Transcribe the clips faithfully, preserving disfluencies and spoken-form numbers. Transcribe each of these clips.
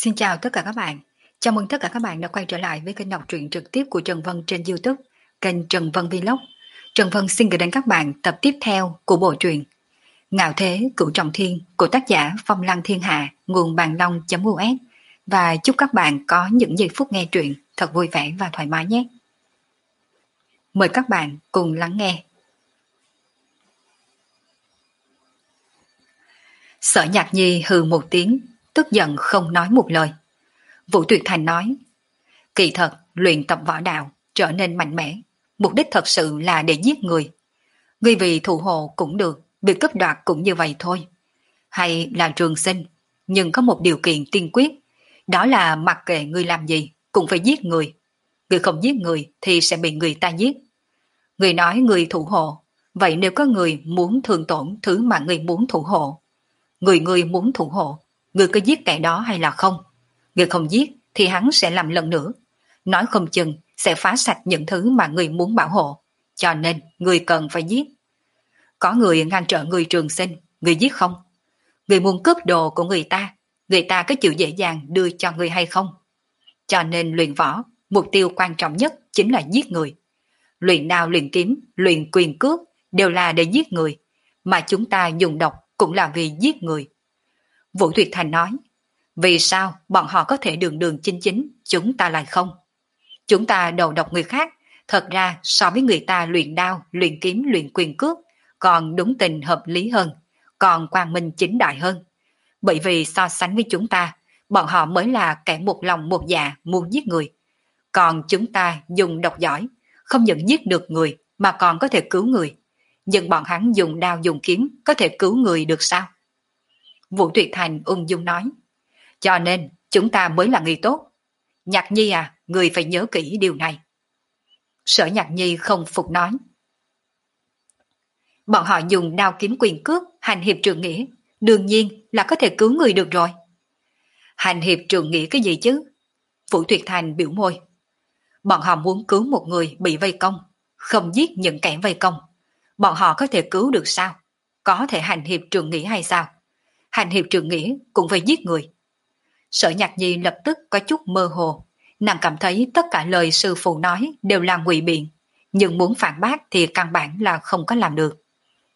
Xin chào tất cả các bạn. Chào mừng tất cả các bạn đã quay trở lại với kênh đọc truyện trực tiếp của Trần Vân trên YouTube, kênh Trần Vân Vlog. Trần Vân xin gửi đến các bạn tập tiếp theo của bộ truyện Ngạo Thế Cửu Trọng Thiên của tác giả Phong Lăng Thiên Hạ, nguồn bàn long.us, và chúc các bạn có những giây phút nghe truyện thật vui vẻ và thoải mái nhé. Mời các bạn cùng lắng nghe. Sở Nhạc Nhi hừ một tiếng, tức giận không nói một lời. Vũ Tuyệt Thành nói, kỳ thật luyện tập võ đạo trở nên mạnh mẽ, mục đích thật sự là để giết người. Ngươi vì thụ hộ cũng được, việc cướp đoạt cũng như vậy thôi. Hay là trường sinh, nhưng có một điều kiện tiên quyết, đó là mặc kệ ngươi làm gì cũng phải giết người. Ngươi không giết người thì sẽ bị người ta giết. Ngươi nói ngươi thụ hộ, vậy nếu có người muốn thương tổn thứ mà ngươi muốn thụ hộ, người ngươi muốn thụ hộ, ngươi có giết kẻ đó hay là không? Ngươi không giết thì hắn sẽ làm lần nữa, nói không chừng sẽ phá sạch những thứ mà người muốn bảo hộ, cho nên người cần phải giết. Có người ngăn trở người trường sinh, người giết không? Người muốn cướp đồ của người ta, người ta có chịu dễ dàng đưa cho người hay không? Cho nên luyện võ, mục tiêu quan trọng nhất chính là giết người. Luyện đao, luyện kiếm, luyện quyền cước đều là để giết người, mà chúng ta dùng độc cũng là vì giết người. Vũ Tuyệt Thành nói, vì sao bọn họ có thể đường đường chính chính, chúng ta lại không? Chúng ta đầu độc người khác, thật ra so với người ta luyện đao, luyện kiếm, luyện quyền cước, còn đúng tình hợp lý hơn, còn quang minh chính đại hơn. Bởi vì so sánh với chúng ta, bọn họ mới là kẻ một lòng một dạ muốn giết người. Còn chúng ta dùng độc giỏi, không những giết được người mà còn có thể cứu người. Nhưng bọn hắn dùng đao dùng kiếm có thể cứu người được sao? Vũ Tuyệt Thành ung dung nói, cho nên chúng ta mới là người tốt. Nhạc Nhi à, người phải nhớ kỹ điều này. Sở Nhạc Nhi không phục nói, bọn họ dùng đao kiếm quyền cước hành hiệp trượng nghĩa, đương nhiên là có thể cứu người được rồi. Hành hiệp trượng nghĩa cái gì chứ? Vũ Tuyệt Thành biểu môi. Bọn họ muốn cứu một người bị vây công, không giết những kẻ vây công. Bọn họ có thể cứu được sao? Có thể hành hiệp trượng nghĩa hay sao? Hành hiệp trượng nghĩa cũng phải giết người. Sở Nhạc Nhi lập tức có chút mơ hồ. Nàng cảm thấy tất cả lời sư phụ nói đều là ngụy biện, nhưng muốn phản bác thì căn bản là không có làm được.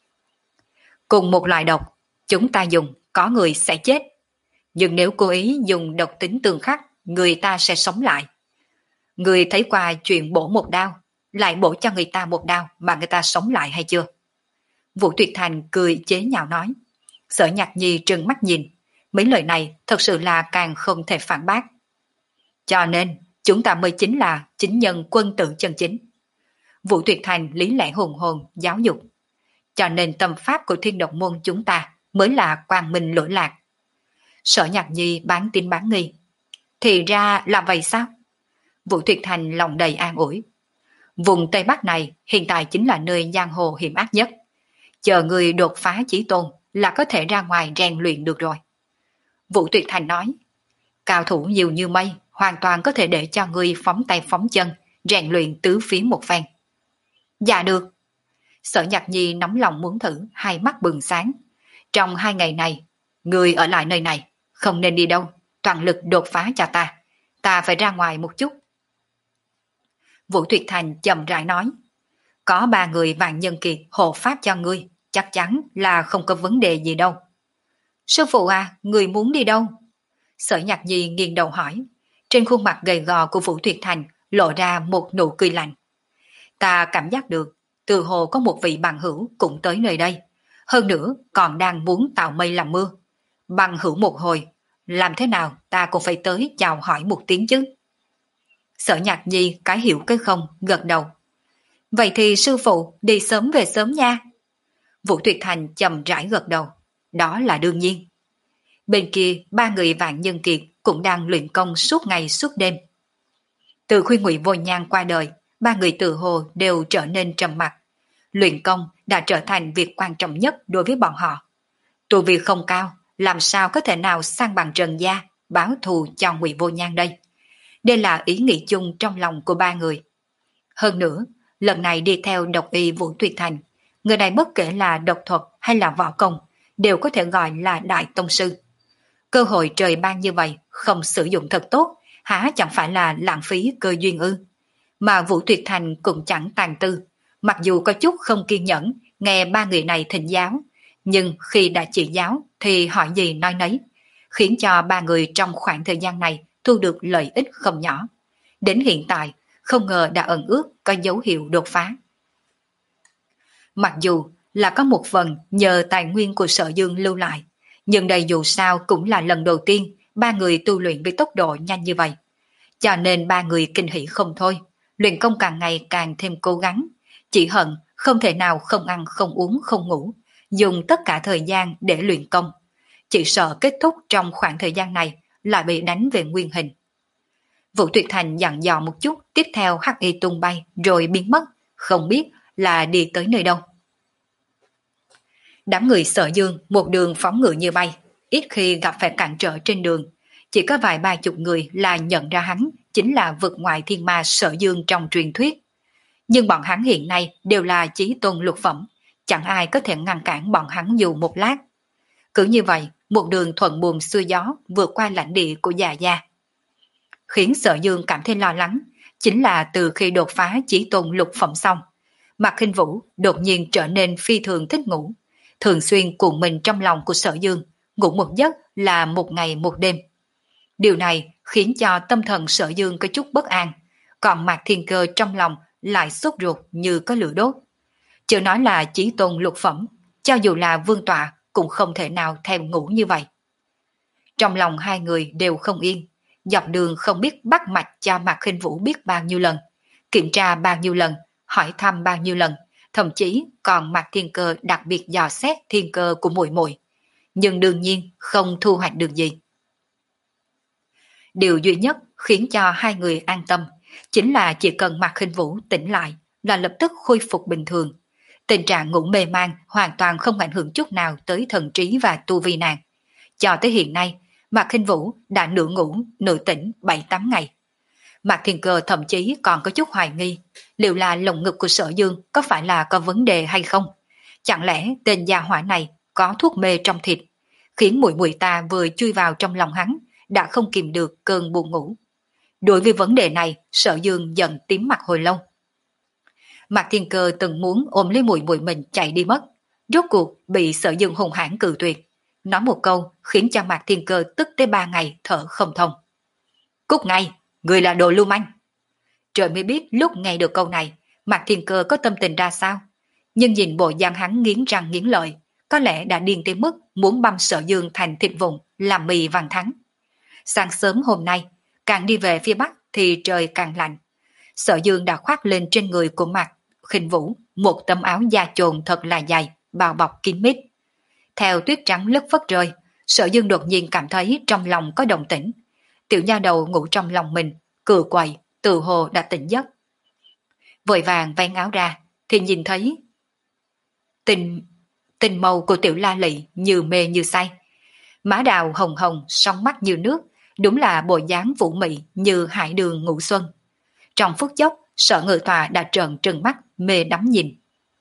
Cùng một loại độc, chúng ta dùng, có người sẽ chết. Nhưng nếu cố ý dùng độc tính tương khắc, người ta sẽ sống lại. Người thấy qua chuyện bổ một đao, lại bổ cho người ta một đao mà người ta sống lại hay chưa? Vũ Tuyệt Thành cười chế nhạo nói. Sở Nhạc Nhi trừng mắt nhìn, mấy lời này thật sự là càng không thể phản bác. Cho nên, chúng ta mới chính là chính nhân quân tử chân chính. Vũ Tuyệt Thành lý lẽ hùng hồn, giáo dục. Cho nên tâm pháp của Thiên Độc Môn chúng ta mới là quang minh lỗi lạc. Sở Nhạc Nhi bán tin bán nghi. Thì ra là vậy sao? Vũ Tuyệt Thành lòng đầy an ủi. Vùng Tây Bắc này hiện tại chính là nơi giang hồ hiểm ác nhất. Chờ người đột phá chí tôn là có thể ra ngoài rèn luyện được rồi. Vũ Tuyệt Thành nói, cao thủ nhiều như mây, hoàn toàn có thể để cho ngươi phóng tay phóng chân, rèn luyện tứ phía một phen. Dạ được. Sở Nhạc Nhi nóng lòng muốn thử, hai mắt bừng sáng. Trong hai ngày này, ngươi ở lại nơi này, không nên đi đâu, toàn lực đột phá cho ta. Ta phải ra ngoài một chút. Vũ Tuyệt Thành chậm rãi nói, có ba người vạn nhân kiệt hộ pháp cho ngươi, chắc chắn là không có vấn đề gì đâu. Sư phụ à, người muốn đi đâu? Sở Nhạc Nhi nghiêng đầu hỏi. Trên khuôn mặt gầy gò của Vũ Tuyệt Thành lộ ra một nụ cười lạnh. Ta cảm giác được, từ hồ có một vị bằng hữu cũng tới nơi đây. Hơn nữa còn đang muốn tạo mây làm mưa. Bằng hữu một hồi, làm thế nào ta cũng phải tới chào hỏi một tiếng chứ. Sở Nhạc Nhi cái hiểu cái không, gật đầu. Vậy thì sư phụ đi sớm về sớm nha. Vũ Tuyệt Thành chậm rãi gật đầu. Đó là đương nhiên. Bên kia ba người vạn nhân kiệt cũng đang luyện công suốt ngày suốt đêm. Từ khi Ngụy Vô Nhan qua đời, ba người tự hồ đều trở nên trầm mặc. Luyện công đã trở thành việc quan trọng nhất đối với bọn họ. Tu vi không cao, làm sao có thể nào sang bằng Trần gia, báo thù cho Ngụy Vô Nhan đây? Đây là ý nghĩ chung trong lòng của ba người. Hơn nữa, lần này đi theo độc y Vũ Tuyệt Thành, người này bất kể là độc thuật hay là võ công, đều có thể gọi là đại tông sư. Cơ hội trời ban như vậy, không sử dụng thật tốt, há chẳng phải là lãng phí cơ duyên ư? Mà Vũ Tuyệt Thành cũng chẳng tàn tư, mặc dù có chút không kiên nhẫn, nghe ba người này thỉnh giáo, nhưng khi đã chỉ giáo thì hỏi gì nói nấy, khiến cho ba người trong khoảng thời gian này thu được lợi ích không nhỏ. Đến hiện tại, không ngờ đã ẩn ước có dấu hiệu đột phá. Mặc dù là có một phần nhờ tài nguyên của Sở Dương lưu lại, nhưng đây dù sao cũng là lần đầu tiên ba người tu luyện với tốc độ nhanh như vậy. Cho nên ba người kinh hỉ không thôi, luyện công càng ngày càng thêm cố gắng, chỉ hận không thể nào không ăn không uống không ngủ, dùng tất cả thời gian để luyện công. Chỉ sợ kết thúc trong khoảng thời gian này lại bị đánh về nguyên hình. Vũ Tuyệt Thành dặn dò một chút, tiếp theo hắc y tung bay rồi biến mất, không biết là đi tới nơi đâu. Đám người Sở Dương một đường phóng ngựa như bay, ít khi gặp phải cản trở trên đường. Chỉ có vài ba chục người là nhận ra hắn chính là vực ngoại thiên ma Sở Dương trong truyền thuyết. Nhưng bọn hắn hiện nay đều là chí tôn lục phẩm, chẳng ai có thể ngăn cản bọn hắn dù một lát. Cứ như vậy, một đường thuận buồm xuôi gió vượt qua lãnh địa của già gia. Khiến Sở Dương cảm thấy lo lắng, chính là từ khi đột phá chí tôn lục phẩm xong, Mạc Khinh Vũ đột nhiên trở nên phi thường thích ngủ, thường xuyên cuộn mình trong lòng của Sở Dương, ngủ một giấc là một ngày một đêm. Điều này khiến cho tâm thần Sở Dương có chút bất an, còn Mạc Thiên Cơ trong lòng lại sốt ruột như có lửa đốt. Chưa nói là chí tôn lục phẩm, cho dù là vương tọa cũng không thể nào thèm ngủ như vậy. Trong lòng hai người đều không yên, dọc đường không biết bắt mạch cho Mạc Khinh Vũ biết bao nhiêu lần, kiểm tra bao nhiêu lần, hỏi thăm bao nhiêu lần, thậm chí còn Mạc Thiên Cơ đặc biệt dò xét thiên cơ của muội muội, nhưng đương nhiên không thu hoạch được gì. Điều duy nhất khiến cho hai người an tâm chính là chỉ cần Mạc Khinh Vũ tỉnh lại là lập tức khôi phục bình thường. Tình trạng ngủ mê man hoàn toàn không ảnh hưởng chút nào tới thần trí và tu vi nàng. Cho tới hiện nay, Mạc Khinh Vũ đã nửa ngủ, nửa tỉnh bảy tám ngày. Mạc Thiên Cơ thậm chí còn có chút hoài nghi, liệu là lồng ngực của Sở Dương có phải là có vấn đề hay không? Chẳng lẽ tên gia hỏa này có thuốc mê trong thịt, khiến muội muội ta vừa chui vào trong lòng hắn đã không kìm được cơn buồn ngủ. Đối với vấn đề này, Sở Dương giận tím mặt hồi lâu. Mạc Thiên Cơ từng muốn ôm lấy muội muội mình chạy đi mất, rốt cuộc bị Sở Dương hung hãn cự tuyệt, nói một câu khiến cho Mạc Thiên Cơ tức tới ba ngày thở không thông. Cút ngay, người là đồ lưu manh. Trời mới biết lúc nghe được câu này, Mạc Thiên Cơ có tâm tình ra sao, nhưng nhìn bộ dạng hắn nghiến răng nghiến lợi, có lẽ đã điên tới mức muốn băm Sở Dương thành thịt vụn làm mì vàng thắng. Sáng sớm hôm nay, càng đi về phía bắc thì trời càng lạnh. Sở Dương đã khoác lên trên người của Mạc Khinh Vũ một tấm áo da chồn thật là dày, bao bọc kín mít. Theo tuyết trắng lất phất rơi, Sở Dương đột nhiên cảm thấy trong lòng có động tĩnh. Tiểu nha đầu ngủ trong lòng mình, cựa quậy, từ hồ đã tỉnh giấc. Vội vàng vén áo ra, thì nhìn thấy tình tình màu của Tiểu La Lị như mê như say. Má đào hồng hồng, song mắt như nước, đúng là bộ dáng vũ mị như hải đường ngũ xuân. Trong phút chốc, Sở Ngự Tòa đã trợn trừng mắt, mê đắm nhìn.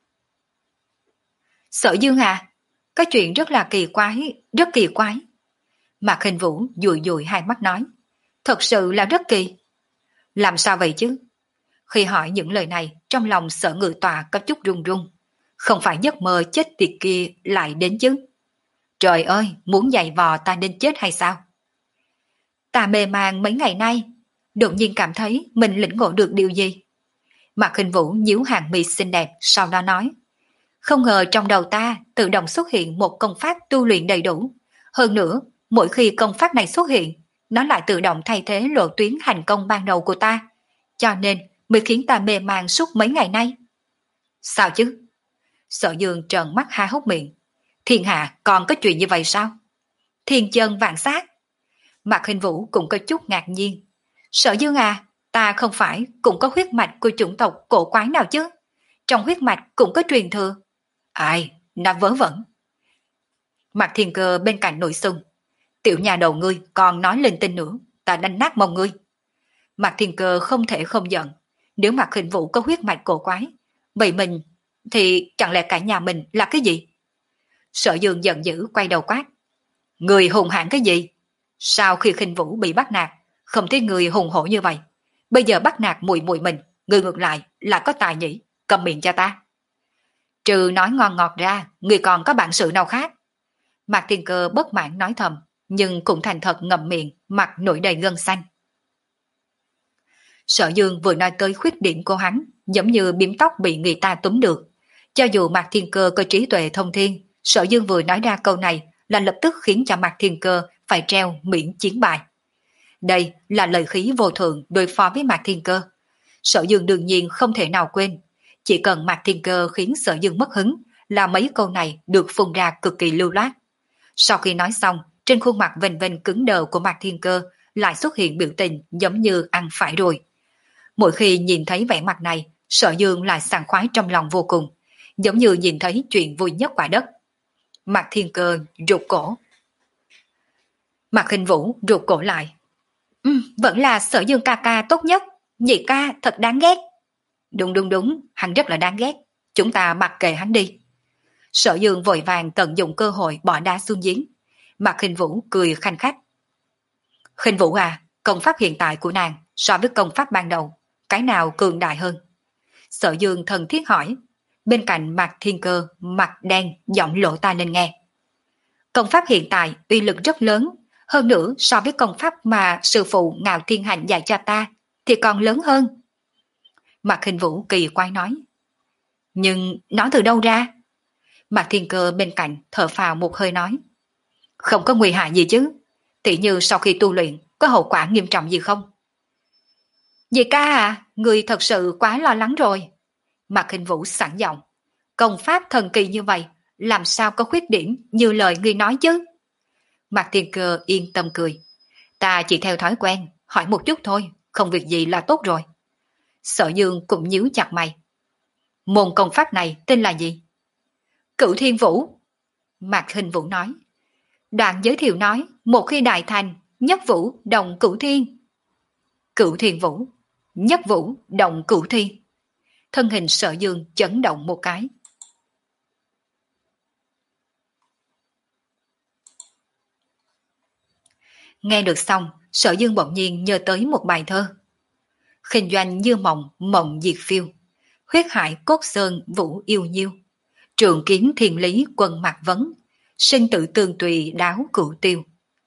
Sở Dương à, có chuyện rất là kỳ quái, rất kỳ quái. Mạc Khinh Vũ dụi dụi hai mắt nói, thật sự là rất kỳ. Làm sao vậy chứ? Khi hỏi những lời này, trong lòng Sở Ngự Tòa có chút run run. Không phải giấc mơ chết tiệt kia lại đến chứ? Trời ơi, muốn giày vò ta đến chết hay sao? Ta mê man mấy ngày nay, đột nhiên cảm thấy mình lĩnh ngộ được điều gì. Mạc Khinh Vũ nhíu hàng mi xinh đẹp, sau đó nói, không ngờ trong đầu ta tự động xuất hiện một công pháp tu luyện đầy đủ. Hơn nữa, mỗi khi công pháp này xuất hiện, nó lại tự động thay thế lộ tuyến hành công ban đầu của ta, cho nên mới khiến ta mê man suốt mấy ngày nay. Sao chứ? Sở Dương trợn mắt há hốc miệng. Thiên hạ còn có chuyện như vậy sao? Thiên chân vạn sát. Mạc Khinh Vũ cũng có chút ngạc nhiên. Sở Dương à, ta không phải cũng có huyết mạch của chủng tộc cổ quái nào chứ? Trong huyết mạch cũng có truyền thừa. Ai, nó vớ vẩn. Mạc Thiên Cơ bên cạnh nội xung. Tiểu nhà đầu ngươi còn nói linh tinh nữa, ta đánh nát mông ngươi. Mạc Thiên Cơ không thể không giận. Nếu Mạc Khinh Vũ có huyết mạch cổ quái, vậy mình thì chẳng lẽ cả nhà mình là cái gì? Sở Dương giận dữ quay đầu quát. Người hùng hãn cái gì? Sau khi Khinh Vũ bị bắt nạt, không thấy người hùng hổ như vậy. Bây giờ bắt nạt mùi mùi mình, người ngược lại là có tài nhỉ, cầm miệng cho ta. Trừ nói ngon ngọt ra, người còn có bản sự nào khác? Mạc Thiên Cơ bất mãn nói thầm, nhưng cũng thành thật ngậm miệng, mặt nổi đầy gân xanh. Sở Dương vừa nói tới khuyết điểm của hắn, giống như biếm tóc bị người ta túm được. Cho dù Mạc Thiên Cơ có trí tuệ thông thiên, Sở Dương vừa nói ra câu này là lập tức khiến cho Mạc Thiên Cơ phải treo miễn chiến bài. Đây là lời khí vô thượng đối phó với Mạc Thiên Cơ. Sở Dương đương nhiên không thể nào quên. Chỉ cần Mạc Thiên Cơ khiến Sở Dương mất hứng là mấy câu này được phun ra cực kỳ lưu loát. Sau khi nói xong, trên khuôn mặt vênh vênh cứng đờ của Mạc Thiên Cơ lại xuất hiện biểu tình giống như ăn phải rồi. Mỗi khi nhìn thấy vẻ mặt này, Sở Dương lại sảng khoái trong lòng vô cùng, giống như nhìn thấy chuyện vui nhất quả đất. Mạc Thiên Cơ rụt cổ. Mạc Khinh Vũ rụt cổ lại. Ừ, vẫn là Sở Dương ca ca tốt nhất, nhị ca thật đáng ghét. Đúng đúng đúng, hắn rất là đáng ghét, chúng ta mặc kệ hắn đi. Sở Dương vội vàng tận dụng cơ hội bỏ đá xuống giếng. Mạc Khinh Vũ cười khanh khách. Khinh Vũ à, công pháp hiện tại của nàng so với công pháp ban đầu, cái nào cường đại hơn? Sở Dương thân thiết hỏi. Bên cạnh Mạc Thiên Cơ, mặt đen, giọng lộ tai lên nghe. Công pháp hiện tại uy lực rất lớn, hơn nữa so với công pháp mà sư phụ Ngạo Thiên Hành dạy cho ta thì còn lớn hơn. Mạc Khinh Vũ kỳ quái nói. Nhưng nó từ đâu ra? Mạc Thiên Cơ bên cạnh thở phào một hơi nói. Không có nguy hại gì chứ, tỉ như sau khi tu luyện có hậu quả nghiêm trọng gì không? Dì ca à, người thật sự quá lo lắng rồi. Mạc Khinh Vũ sẵn giọng. Công pháp thần kỳ như vậy, làm sao có khuyết điểm như lời ngươi nói chứ? Mạc Thiên Cơ yên tâm cười. Ta chỉ theo thói quen, hỏi một chút thôi, không việc gì là tốt rồi. Sở Dương cũng nhíu chặt mày. Môn công pháp này tên là gì? Cửu Thiên Vũ. Mạc Khinh Vũ nói. Đoạn giới thiệu nói, một khi đại thành, nhất vũ đồng cửu thiên. Cửu Thiên Vũ, nhất vũ đồng cửu thiên. Thân hình Sở Dương chấn động một cái. Nghe được xong, Sở Dương bỗng nhiên nhớ tới một bài thơ. Khinh doanh như mộng, mộng diệt phiêu. Huyết hải cốt sơn vũ yêu nhiêu. Trường kiến thiên lý quân mạc vấn. Sinh tử tương tùy đáo cửu tiêu.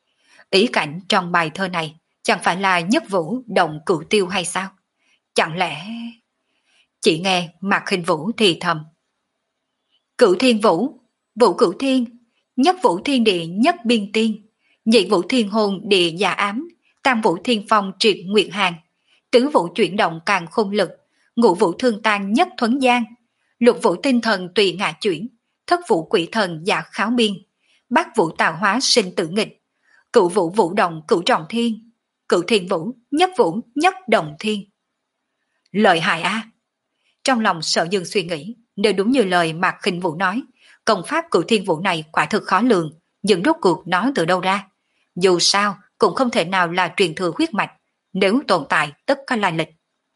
Ý cảnh trong bài thơ này chẳng phải là nhất vũ động cửu tiêu hay sao? Chẳng lẽ... Chỉ nghe Mạc Khinh Vũ thì thầm. Cửu Thiên Vũ, Vũ Cửu Thiên, nhất vũ thiên địa nhất biên tiên, nhị vũ thiên hồn địa giả ám, tam vũ thiên phong triệt nguyệt hàng, tứ vũ chuyển động càng khôn lực, ngũ vũ thương tan nhất thuấn gian, lục vũ tinh thần tùy ngạ chuyển, thất vũ quỷ thần giả kháo biên, bát vũ tạo hóa sinh tử nghịch, cửu vũ vũ động cửu trọng thiên, cửu thiên vũ, nhất vũ nhất đồng thiên. Lợi hại a! Trong lòng Sở Dương suy nghĩ, nếu đúng như lời Mạc Khinh Vũ nói, công pháp cửu thiên vũ này quả thực khó lường, nhưng rốt cuộc nó từ đâu ra? Dù sao cũng không thể nào là truyền thừa huyết mạch, nếu tồn tại tất có lai lịch.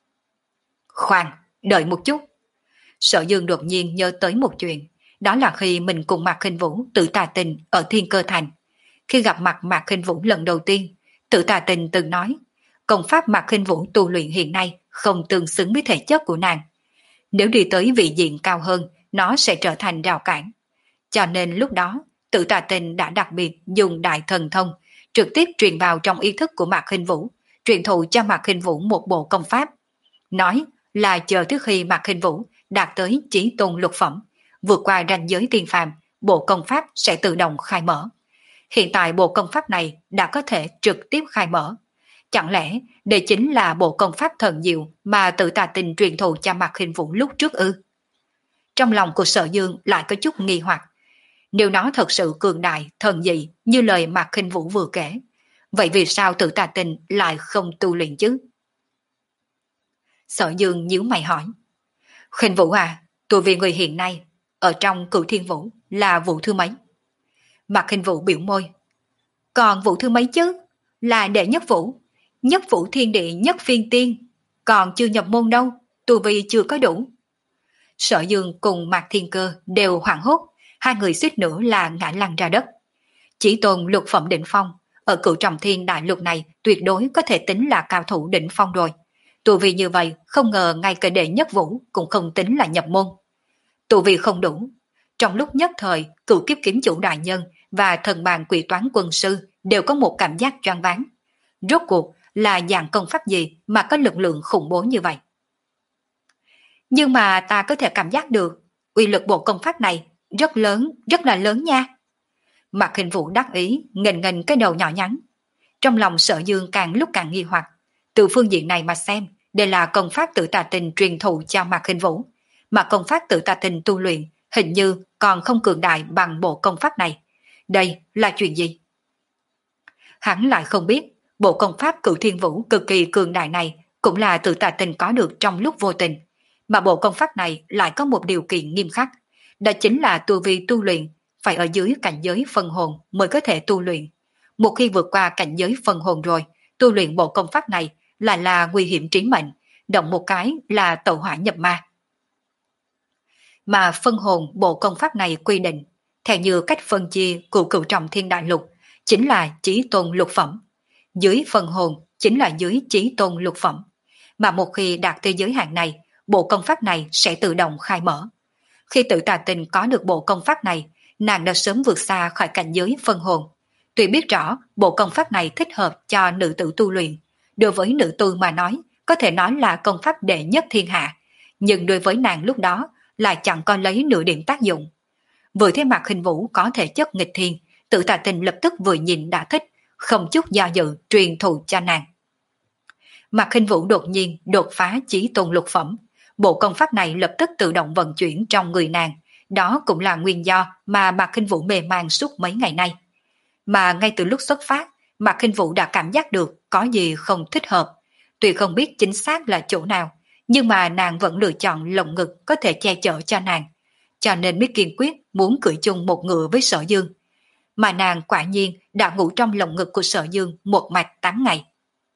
Khoan, đợi một chút. Sở Dương đột nhiên nhớ tới một chuyện, đó là khi mình cùng Mạc Khinh Vũ tự tà tình ở Thiên Cơ Thành. Khi gặp mặt Mạc Khinh Vũ lần đầu tiên, tự tà tình từng nói, công pháp Mạc Khinh Vũ tu luyện hiện nay không tương xứng với thể chất của nàng. Nếu đi tới vị diện cao hơn, nó sẽ trở thành rào cản. Cho nên lúc đó, tự tà tình đã đặc biệt dùng đại thần thông, trực tiếp truyền vào trong ý thức của Mạc Khinh Vũ, truyền thụ cho Mạc Khinh Vũ một bộ công pháp. Nói là chờ trước khi Mạc Khinh Vũ đạt tới chí tôn lục phẩm, vượt qua ranh giới tiên phàm, bộ công pháp sẽ tự động khai mở. Hiện tại bộ công pháp này đã có thể trực tiếp khai mở. Chẳng lẽ đây chính là bộ công pháp thần diệu mà tự tà tình truyền thụ cho Mạc Khinh Vũ lúc trước ư? Trong lòng của Sở Dương lại có chút nghi hoặc. Nếu nó thật sự cường đại, thần dị như lời Mạc Khinh Vũ vừa kể, vậy vì sao tự tà tình lại không tu luyện chứ? Sở Dương nhíu mày hỏi. Khinh Vũ à, tu vi người hiện nay ở trong Cửu Thiên Vũ là vũ thứ mấy? Mạc Khinh Vũ biểu môi. Còn vũ thứ mấy chứ? Là đệ nhất vũ, nhất vũ thiên địa nhất phiên tiên, còn chưa nhập môn đâu, tu vi chưa có đủ. Sở Dương cùng Mạc Thiên Cơ đều hoảng hốt, hai người suýt nữa là ngã lăn ra đất. Chỉ tôn lục phẩm đỉnh phong, ở cửu trọng thiên đại lục này tuyệt đối có thể tính là cao thủ đỉnh phong rồi. Tu vi như vậy, không ngờ ngay cả đệ nhất vũ cũng không tính là nhập môn. Tu vi không đủ. Trong lúc nhất thời, cửu kiếp kiếm chủ đại nhân và thần bàn quỷ toán quân sư đều có một cảm giác choáng váng. Rốt cuộc là dạng công pháp gì mà có lực lượng khủng bố như vậy? Nhưng mà ta có thể cảm giác được, uy lực bộ công pháp này rất lớn, rất là lớn nha. Mạc Hình Vũ đắc ý, nghênh nghênh cái đầu nhỏ nhắn. Trong lòng Sở Dương càng lúc càng nghi hoặc. Từ phương diện này mà xem, đây là công pháp tự tà tình truyền thụ cho Mạc Hình Vũ. Mà công pháp tự tà tình tu luyện hình như còn không cường đại bằng bộ công pháp này. Đây là chuyện gì? Hắn lại không biết, bộ công pháp Cửu Thiên Vũ cực kỳ cường đại này cũng là tự tà tình có được trong lúc vô tình. Mà bộ công pháp này lại có một điều kiện nghiêm khắc. Đó chính là tu vi tu luyện phải ở dưới cảnh giới phân hồn mới có thể tu luyện. Một khi vượt qua cảnh giới phân hồn rồi, tu luyện bộ công pháp này lại là nguy hiểm trí mệnh, động một cái là tẩu hỏa nhập ma. Mà phân hồn bộ công pháp này quy định, theo như cách phân chia của cửu trọng thiên đại lục, chính là chí tôn lục phẩm. Dưới phân hồn chính là dưới chí tôn lục phẩm. Mà một khi đạt tới giới hạn này, bộ công pháp này sẽ tự động khai mở. Khi tự tà tình có được bộ công pháp này, nàng đã sớm vượt xa khỏi cảnh giới phân hồn. Tuy biết rõ bộ công pháp này thích hợp cho nữ tử tu luyện, đối với nữ tu mà nói, có thể nói là công pháp đệ nhất thiên hạ, nhưng đối với nàng lúc đó lại chẳng có lấy nửa điểm tác dụng. Vừa thấy mặt Hình Vũ có thể chất nghịch thiên, tự tà tình lập tức vừa nhìn đã thích, không chút do dự truyền thụ cho nàng. Mạc Hình Vũ đột nhiên đột phá chí tôn lục phẩm, bộ công pháp này lập tức tự động vận chuyển trong người nàng. Đó cũng là nguyên do mà Mạc Hình Vũ mê man suốt mấy ngày nay. Mà ngay từ lúc xuất phát, Mạc Hình Vũ đã cảm giác được có gì không thích hợp. Tuy không biết chính xác là chỗ nào, nhưng mà nàng vẫn lựa chọn lồng ngực có thể che chở cho nàng. Cho nên mới kiên quyết muốn cưỡi chung một ngựa với Sở Dương. Mà nàng quả nhiên đã ngủ trong lồng ngực của Sở Dương một mạch tám ngày.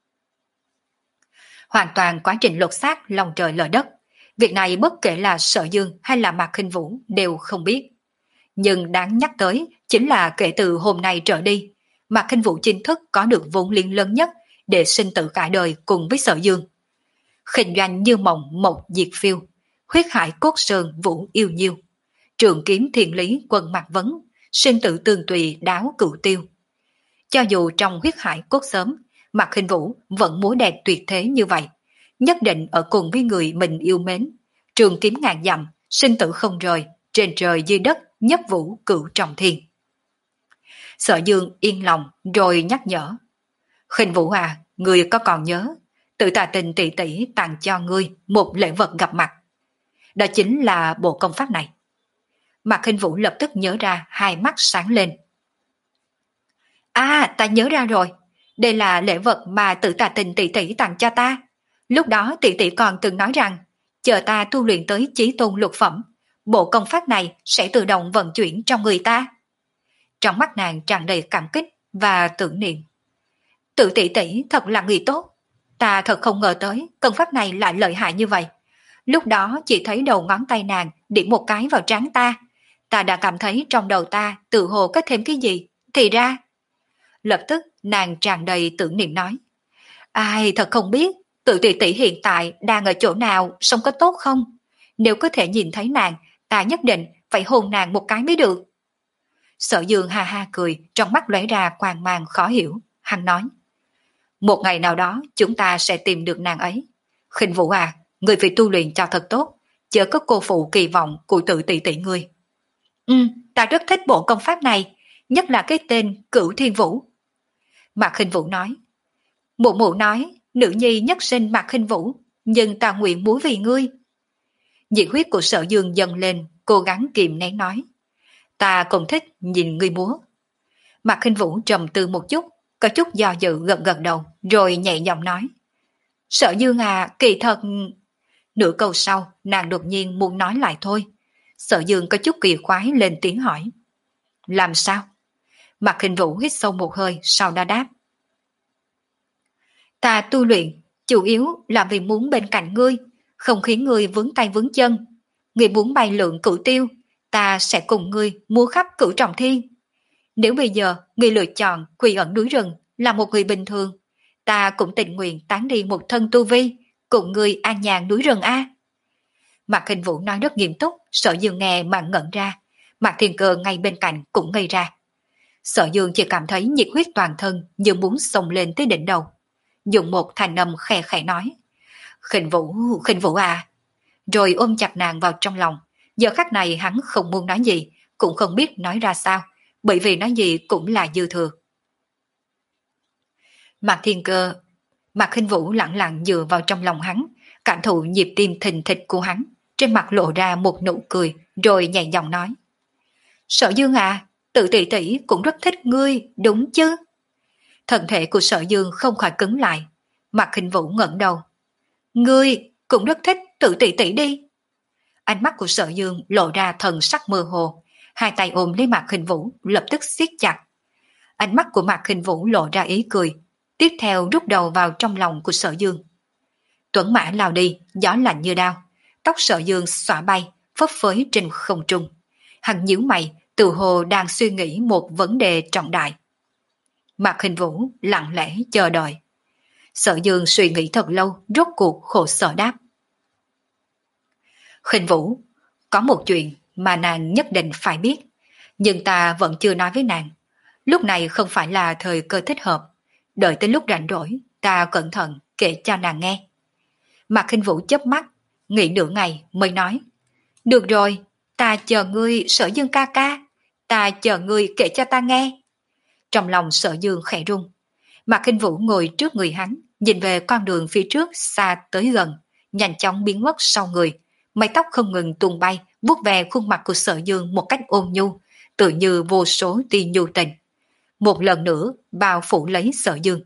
Hoàn toàn quá trình lột xác lòng trời lở đất. Việc này bất kể là Sở Dương hay là Mạc Hình Vũ đều không biết. Nhưng đáng nhắc tới chính là kể từ hôm nay trở đi, Mạc Hình Vũ chính thức có được vốn liếng lớn nhất để sinh tử cả đời cùng với Sở Dương. Khinh doanh như mộng mộc diệt phiêu, huyết hải cốt sơn vũ yêu nhiêu, trường kiếm thiên lý quân mạc vấn, sinh tử tương tùy đáo cửu tiêu. Cho dù trong huyết hải cốt sớm, Mạc Hình Vũ vẫn múa đẹp tuyệt thế như vậy, nhất định ở cùng với người mình yêu mến. Trường kiếm ngàn dặm, sinh tử không rời, trên trời dưới đất, nhất vũ cửu trọng thiên. Sở Dương yên lòng rồi nhắc nhở. Hình Vũ à, ngươi có còn nhớ, tự tà tình tỷ tỷ tặng cho ngươi một lễ vật gặp mặt. Đó chính là bộ công pháp này. Mạc Hình Vũ lập tức nhớ ra, hai mắt sáng lên. À, ta nhớ ra rồi. Đây là lễ vật mà tự tà tình tỷ tỷ tặng cho ta. Lúc đó tỷ tỷ còn từng nói rằng, chờ ta tu luyện tới chí tôn lục phẩm, bộ công pháp này sẽ tự động vận chuyển trong người ta. Trong mắt nàng tràn đầy cảm kích và tưởng niệm. Tự tỷ tỷ thật là người tốt. Ta thật không ngờ tới công pháp này lại lợi hại như vậy. Lúc đó chỉ thấy đầu ngón tay nàng điểm một cái vào trán ta. Ta đã cảm thấy trong đầu ta tự hồ có thêm cái gì. Thì ra... Lập tức nàng tràn đầy tưởng niệm nói. Ai thật không biết, tự tỷ tỷ hiện tại đang ở chỗ nào, sống có tốt không? Nếu có thể nhìn thấy nàng, ta nhất định phải hôn nàng một cái mới được. Sở Dương ha ha cười, trong mắt lóe ra quang mang khó hiểu. Hắn nói. Một ngày nào đó chúng ta sẽ tìm được nàng ấy. Khinh Vũ à, người phải tu luyện cho thật tốt, chớ có cô phụ kỳ vọng của tự tỷ tỷ ngươi. Ừ, ta rất thích bộ công pháp này, nhất là cái tên Cửu Thiên Vũ. Mạc Hình Vũ nói. Mụ mụ nói, nữ nhi nhất sinh Mạc Hình Vũ, nhưng ta nguyện múa vì ngươi. Nhiệt huyết của Sở Dương dâng lên, cố gắng kìm nén nói. Ta cũng thích nhìn ngươi múa. Mạc Hình Vũ trầm tư một chút, có chút do dự gật gật đầu, rồi nhẹ giọng nói. Sở Dương à, kỳ thật... Nửa câu sau, nàng đột nhiên muốn nói lại thôi. Sở Dương có chút kỳ quái lên tiếng hỏi. Làm sao? Mạc Hình Vũ hít sâu một hơi, sau đó đáp. Ta tu luyện, chủ yếu là vì muốn bên cạnh ngươi, không khiến ngươi vướng tay vướng chân. Ngươi muốn bay lượn cửu tiêu, ta sẽ cùng ngươi múa khắp cửu trọng thiên. Nếu bây giờ ngươi lựa chọn quy ẩn núi rừng là một người bình thường, ta cũng tình nguyện tán đi một thân tu vi, cùng ngươi an nhàn núi rừng a. Mạc Hình Vũ nói rất nghiêm túc, Sở Dương nghe mà ngẩn ra, Mạc Thiên Cơ ngay bên cạnh cũng ngây ra. Sở Dương chỉ cảm thấy nhiệt huyết toàn thân như muốn xông lên tới đỉnh đầu, dùng một thanh âm khẽ khẽ nói: Khinh Vũ, Khinh Vũ à. Rồi ôm chặt nàng vào trong lòng. Giờ khắc này hắn không muốn nói gì, cũng không biết nói ra sao, bởi vì nói gì cũng là dư thừa. Mạc Thiên Cơ, Mạc Khinh Vũ lặng lặng dựa vào trong lòng hắn, cảm thụ nhịp tim thình thịch của hắn, trên mặt lộ ra một nụ cười, rồi nhẹ giọng nói: Sở Dương à, tự tỷ tỷ cũng rất thích ngươi, đúng chứ? Thân thể của Sở Dương không khỏi cứng lại. Mạc Khinh Vũ ngẩng đầu: Ngươi cũng rất thích tự tỷ tỷ đi. Ánh mắt của Sở Dương lộ ra thần sắc mơ hồ, hai tay ôm lấy Mạc Khinh Vũ lập tức siết chặt. Ánh mắt của Mạc Khinh Vũ lộ ra ý cười, tiếp theo rút đầu vào trong lòng của Sở Dương. Tuấn mã lao đi, gió lạnh như đao, tóc Sở Dương xõa bay, phấp phới trên không trung. Hắn nhíu mày, tự hồ đang suy nghĩ một vấn đề trọng đại. Mạc Khinh Vũ lặng lẽ chờ đợi. Sở Dương suy nghĩ thật lâu, rốt cuộc khổ sở đáp: Khinh Vũ, có một chuyện mà nàng nhất định phải biết, nhưng ta vẫn chưa nói với nàng. Lúc này không phải là thời cơ thích hợp, đợi tới lúc rảnh rỗi, ta cẩn thận kể cho nàng nghe. Mạc Khinh Vũ chớp mắt, nghĩ nửa ngày mới nói: Được rồi, ta chờ ngươi Sở Dương ca ca, ta chờ ngươi kể cho ta nghe. Trong lòng Sở Dương khẽ rung. Mạc Khinh Vũ ngồi trước người hắn, nhìn về con đường phía trước xa tới gần, nhanh chóng biến mất sau người, mái tóc không ngừng tung bay, vuốt về khuôn mặt của Sở Dương một cách ôn nhu, tự như vô số tia nhu tình. Một lần nữa bao phủ lấy Sở Dương.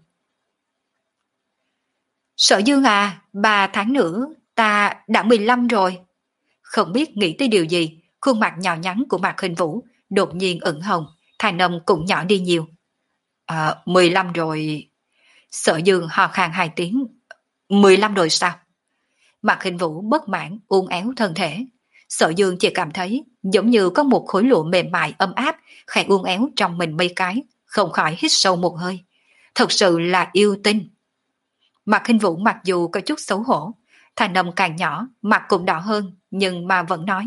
Sở Dương à, ba tháng nữa ta đã mười lăm rồi. Không biết nghĩ tới điều gì, khuôn mặt nhỏ nhắn của Mạc Khinh Vũ đột nhiên ửng hồng, thanh âm cũng nhỏ đi nhiều. À, mười lăm rồi. Sở Dương hò khan hai tiếng. Mười lăm rồi sao? Mạc Khinh Vũ bất mãn uốn éo thân thể. Sở Dương chỉ cảm thấy giống như có một khối lụa mềm mại ấm áp khẽ uốn éo trong mình mấy cái, không khỏi hít sâu một hơi. Thật sự là yêu tinh. Mạc Khinh Vũ mặc dù có chút xấu hổ, thanh âm càng nhỏ, mặt cũng đỏ hơn, nhưng mà vẫn nói: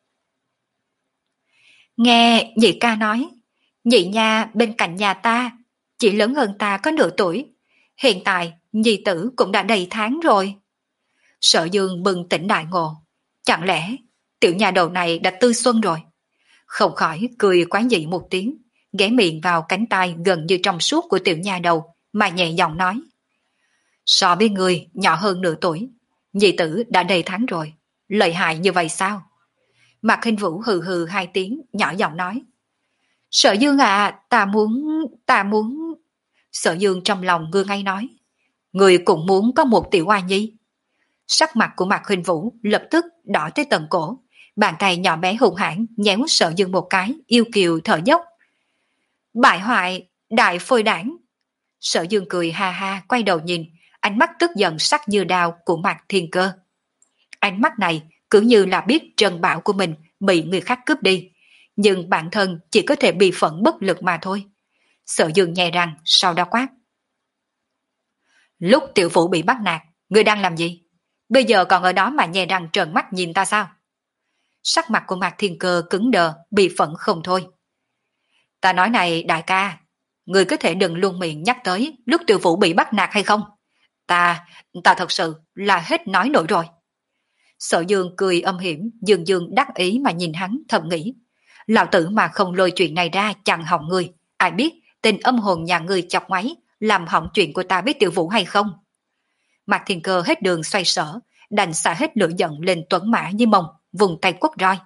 Nghe nhị ca nói, nhị nha bên cạnh nhà ta chỉ lớn hơn ta có nửa tuổi, hiện tại nhị tử cũng đã đầy tháng rồi. Sở Dương bừng tỉnh đại ngộ, chẳng lẽ tiểu nhà đầu này đã tư xuân rồi? Không khỏi cười quái dị một tiếng, ghé miệng vào cánh tay gần như trong suốt của tiểu nhà đầu mà nhẹ giọng nói: So với người nhỏ hơn nửa tuổi, nhị tử đã đầy tháng rồi, lợi hại như vậy sao? Mạc Khinh Vũ hừ hừ hai tiếng, nhỏ giọng nói: Sở Dương à, ta muốn, ta muốn... Sở Dương trong lòng ngơ ngay nói: Người cũng muốn có một tiểu oa nhi. Sắc mặt của Mạc Khinh Vũ lập tức đỏ tới tận cổ, bàn tay nhỏ bé hung hãn nhéo Sở Dương một cái, yêu kiều thở dốc. Bại hoại, đại phôi đảng. Sở Dương cười ha ha, quay đầu nhìn, ánh mắt tức giận sắc như đao của Mạc Thiên Cơ. Ánh mắt này cứ như là biết trân bảo của mình bị người khác cướp đi, nhưng bản thân chỉ có thể bị phẫn bất lực mà thôi. Sở Dương nhè răng, sau đó quát: Lúc tiểu phụ bị bắt nạt, ngươi đang làm gì? Bây giờ còn ở đó mà nhè răng trợn mắt nhìn ta sao? Sắc mặt của Mạc Thiên Cơ cứng đờ, bị phẫn không thôi. Ta nói này đại ca, ngươi có thể đừng luôn miệng nhắc tới lúc tiểu phụ bị bắt nạt hay không? Ta, ta thật sự là hết nói nổi rồi. Sở Dương cười âm hiểm, dường dường đắc ý mà nhìn hắn, thầm nghĩ: Lão tử mà không lôi chuyện này ra chẳng hỏng ngươi, ai biết tên âm hồn nhà ngươi chọc ngoáy làm hỏng chuyện của ta với tiểu vũ hay không? Mạc Thiên Cơ hết đường xoay sở, đành xả hết lửa giận lên Tuấn Mã Di Mông, vùng tay quất roi.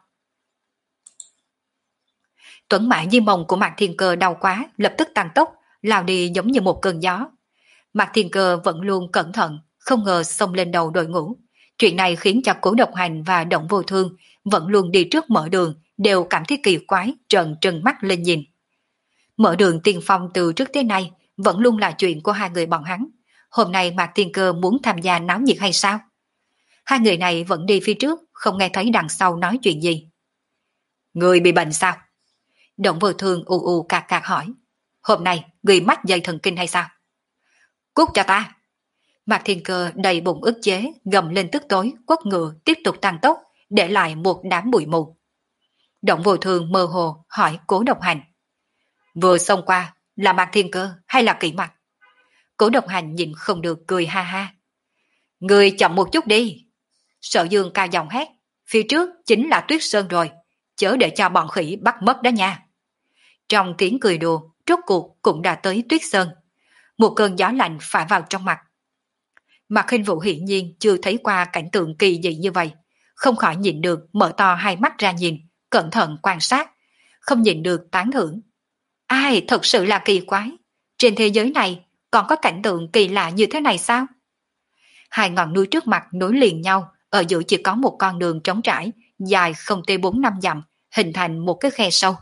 Tuấn Mã Di Mông của Mạc Thiên Cơ đau quá, lập tức tăng tốc, lao đi giống như một cơn gió. Mạc Thiên Cơ vẫn luôn cẩn thận, không ngờ xông lên đầu đội ngũ. Chuyện này khiến cho Cố Độc Hành và Động Vô Thương vẫn luôn đi trước mở đường, đều cảm thấy kỳ quái, trợn trừng mắt lên nhìn. Mở đường tiên phong từ trước tới nay vẫn luôn là chuyện của hai người bọn hắn. Hôm nay Mạc Thiên Cơ muốn tham gia náo nhiệt hay sao? Hai người này vẫn đi phía trước, không nghe thấy đằng sau nói chuyện gì. Người bị bệnh sao? Động Vô Thương u u cạc cạc hỏi, hôm nay người mắc dây thần kinh hay sao? Cút cho ta! Mạc Thiên Cơ đầy bụng ức chế, gầm lên tức tối, quất ngựa tiếp tục tăng tốc, để lại một đám bụi mù. Động Vô Thương mơ hồ hỏi Cố Độc Hành, vừa xông qua là Mạc Thiên Cơ hay là Kỷ Mặc? Cố Độc Hành nhìn không được cười ha ha. Người chậm một chút đi. Sở Dương cao giọng hét, phía trước chính là Tuyết Sơn rồi, chớ để cho bọn khỉ bắt mất đó nha. Trong tiếng cười đùa, rốt cuộc cũng đã tới Tuyết Sơn. Một cơn gió lạnh phả vào trong mặt. Mạc Khinh Vũ hiển nhiên chưa thấy qua cảnh tượng kỳ dị như vậy, không khỏi nhịn được mở to hai mắt ra nhìn, cẩn thận quan sát, không nhịn được tán thưởng. Ai, thật sự là kỳ quái, trên thế giới này còn có cảnh tượng kỳ lạ như thế này sao? Hai ngọn núi trước mặt nối liền nhau, ở giữa chỉ có một con đường trống trải, dài không tới bốn năm dặm, hình thành một cái khe sâu.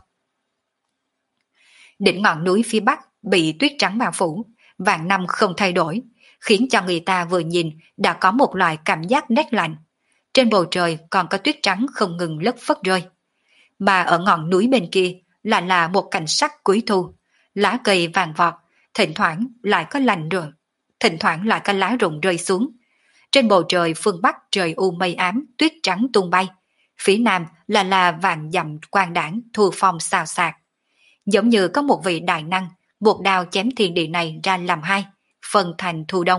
Đỉnh ngọn núi phía bắc bị tuyết trắng bao phủ, vạn năm không thay đổi, khiến cho người ta vừa nhìn đã có một loại cảm giác rét lạnh. Trên bầu trời còn có tuyết trắng không ngừng lất phất rơi. Mà ở ngọn núi bên kia lại là một cảnh sắc cuối thu, lá cây vàng vọt, thỉnh thoảng lại có lành rồi, thỉnh thoảng lại có lá rụng rơi xuống. Trên bầu trời phương bắc trời u mây ám, tuyết trắng tung bay, phía nam là là vàng dặm quang đảng thu phong xào xạc. Giống như có một vị đại năng, một đao chém thiên địa này ra làm hai, phân thành thu đông.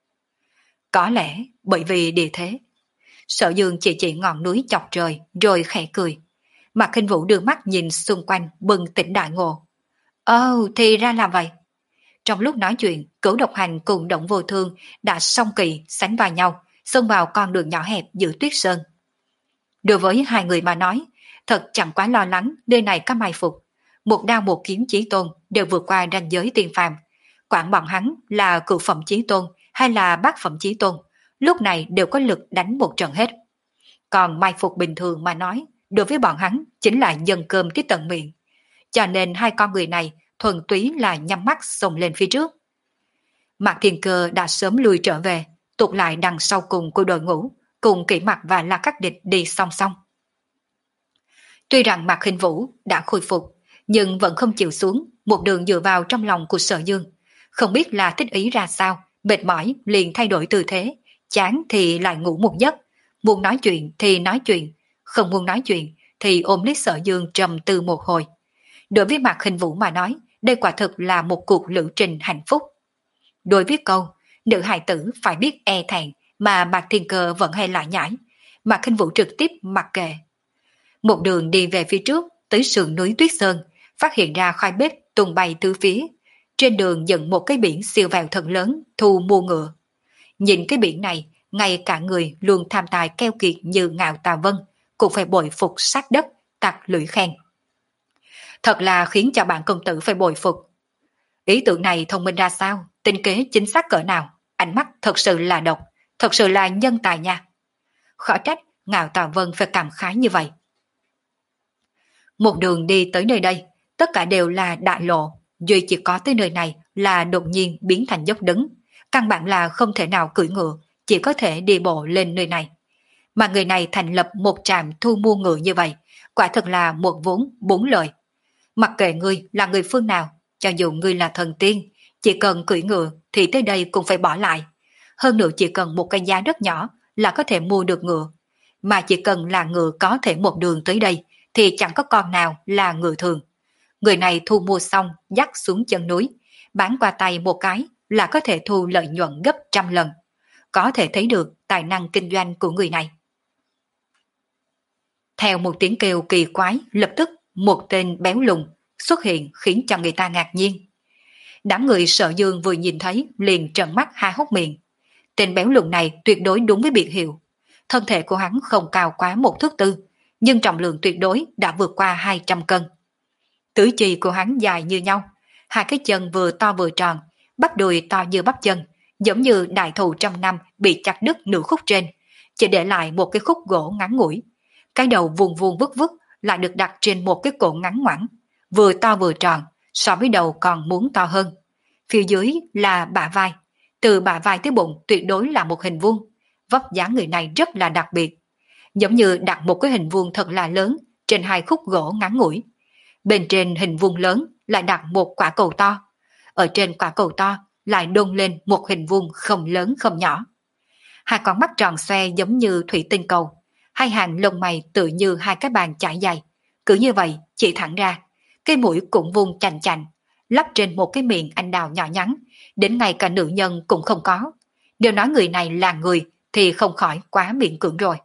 Có lẽ bởi vì địa thế. Sở Dương chỉ chỉ ngọn núi chọc trời rồi khẽ cười. Mạc Khinh Vũ đưa mắt nhìn xung quanh bừng tỉnh đại ngộ. Ồ, oh, thì ra là vậy. Trong lúc nói chuyện, Cửu Độc Hành cùng Động Vô Thương đã song kỳ sánh vai nhau, xông vào con đường nhỏ hẹp giữa tuyết sơn. Đối với hai người mà nói, thật chẳng quá lo lắng nơi này có mai phục. Một đao một kiếm chí tôn đều vượt qua ranh giới tiên phàm. Quản bọn hắn là cửu phẩm chí tôn hay là bát phẩm chí tôn, lúc này đều có lực đánh một trận hết. Còn mai phục bình thường mà nói, đối với bọn hắn chính là dần cơm tới tận miệng. Cho nên hai con người này thuần túy là nhắm mắt xông lên phía trước. Mạc Thiên Cơ đã sớm lùi trở về, tụt lại đằng sau cùng của đội ngũ, cùng Kỷ Mặc và La Khắc Địch đi song song. Tuy rằng Mạc Khinh Vũ đã khôi phục, nhưng vẫn không chịu xuống, một đường dựa vào trong lòng của Sở Dương. Không biết là thích ý ra sao, mệt mỏi liền thay đổi tư thế, chán thì lại ngủ một giấc, muốn nói chuyện thì nói chuyện, không muốn nói chuyện thì ôm lấy Sở Dương trầm tư một hồi. Đối với Mạc Khinh Vũ mà nói, đây quả thực là một cuộc lữ trình hạnh phúc. Đối với câu, nữ hài tử phải biết e thẹn mà Mạc Thiên Cơ vẫn hay lại nhảy, Mạc Khinh Vũ trực tiếp mặc kệ. Một đường đi về phía trước, tới sườn núi Tuyết Sơn, phát hiện ra khoai bếp tung bay tứ phía. Trên đường dựng một cái biển siêu vẹo thật lớn, thu mua ngựa. Nhìn cái biển này, ngay cả người luôn tham tài keo kiệt như Ngạo Tà Vân, cũng phải bội phục sát đất, tặc lưỡi khen. Thật là khiến cho bạn công tử phải bội phục. Ý tưởng này thông minh ra sao, tinh kế chính xác cỡ nào, ánh mắt thật sự là độc, thật sự là nhân tài nha. Khó trách Ngạo Tà Vân phải cảm khái như vậy. Một đường đi tới nơi đây, tất cả đều là đại lộ, duy chỉ có tới nơi này là đột nhiên biến thành dốc đứng, căn bản là không thể nào cưỡi ngựa, chỉ có thể đi bộ lên nơi này. Mà người này thành lập một trạm thu mua ngựa như vậy, quả thật là một vốn bốn lời. Mặc kệ ngươi là người phương nào, cho dù ngươi là thần tiên, chỉ cần cưỡi ngựa thì tới đây cũng phải bỏ lại. Hơn nữa chỉ cần một cái giá rất nhỏ là có thể mua được ngựa, mà chỉ cần là ngựa có thể một đường tới đây thì chẳng có con nào là ngựa thường. Người này thu mua xong dắt xuống chân núi, bán qua tay một cái là có thể thu lợi nhuận gấp trăm lần. Có thể thấy được tài năng kinh doanh của người này. Theo một tiếng kêu kỳ quái, lập tức một tên béo lùn xuất hiện khiến cho người ta ngạc nhiên. Đám người Sở Dương vừa nhìn thấy liền trợn mắt há hốc miệng. Tên béo lùn này tuyệt đối đúng với biệt hiệu. Thân thể của hắn không cao quá một thước tư, nhưng trọng lượng tuyệt đối đã vượt qua hai trăm cân. Tứ chi của hắn dài như nhau, hai cái chân vừa to vừa tròn, bắp đùi to như bắp chân, giống như đại thụ trăm năm bị chặt đứt nửa khúc trên, chỉ để lại một cái khúc gỗ ngắn ngủi. Cái đầu vuông vuông vức vức lại được đặt trên một cái cổ ngắn ngoẵng, vừa to vừa tròn, so với đầu còn muốn to hơn. Phía dưới là bả vai, từ bả vai tới bụng tuyệt đối là một hình vuông. Vóc dáng người này rất là đặc biệt, giống như đặt một cái hình vuông thật là lớn trên hai khúc gỗ ngắn ngủi. Bên trên hình vuông lớn lại đặt một quả cầu to. Ở trên quả cầu to lại đôn lên một hình vuông không lớn không nhỏ. Hai con mắt tròn xoe giống như thủy tinh cầu, hai hàng lông mày tựa như hai cái bàn chải dày, cứ như vậy chỉ thẳng ra, cái mũi cũng vuông chành chành, lắp trên một cái miệng anh đào nhỏ nhắn, đến ngay cả nữ nhân cũng không có. Nếu nói người này là người thì không khỏi quá miễn cưỡng rồi.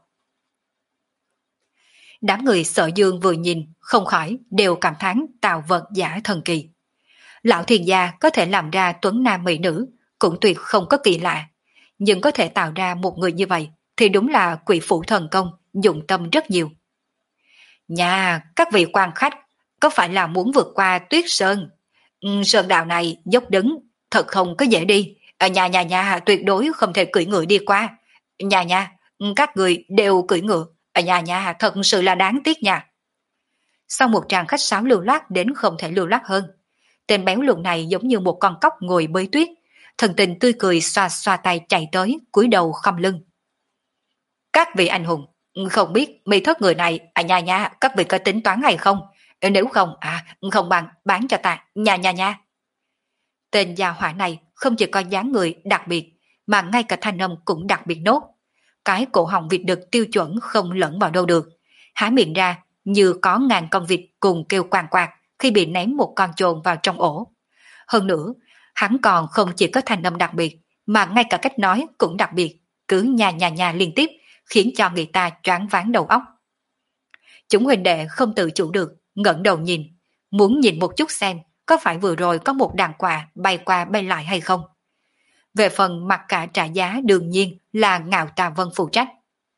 Đám người Sở Dương vừa nhìn không khỏi đều cảm thán tạo vật giả thần kỳ. Lão thiên gia có thể làm ra tuấn nam mỹ nữ cũng tuyệt không có kỳ lạ, nhưng có thể tạo ra một người như vậy thì đúng là quỷ phủ thần công dụng tâm rất nhiều. Nhà các vị quan khách có phải là muốn vượt qua tuyết sơn? Ừ, sơn đạo này dốc đứng thật không có dễ đi. À, nhà nhà nhà tuyệt đối không thể cưỡi ngựa đi qua. Nhà nhà các người đều cưỡi ngựa. À, nhà nhà thật sự là đáng tiếc nha. Sau một tràng khách sáo lưu loát đến không thể lưu loát hơn, tên béo lùn này giống như một con cóc ngồi bơi tuyết, thần tình tươi cười xoa xoa tay chạy tới, cúi đầu khom lưng. Các vị anh hùng, không biết mi thất người này, à nhà nhà, các vị có tính toán hay không? Nếu không, à không bằng bán cho ta, nhà nhà nhà. Tên gia hỏa này không chỉ có dáng người đặc biệt, mà ngay cả thanh âm cũng đặc biệt nốt. Cái cổ họng vịt đực tiêu chuẩn không lẫn vào đâu được, há miệng ra như có ngàn con vịt cùng kêu quàng quạt khi bị ném một con chồn vào trong ổ. Hơn nữa, hắn còn không chỉ có thanh âm đặc biệt, mà ngay cả cách nói cũng đặc biệt, cứ nhà nhà nhà liên tiếp, khiến cho người ta choáng váng đầu óc. Chúng huynh đệ không tự chủ được, ngẩng đầu nhìn, muốn nhìn một chút xem có phải vừa rồi có một đàn quà bay qua bay lại hay không. Về phần mặt cả trả giá đương nhiên là Ngạo Tà Vân phụ trách.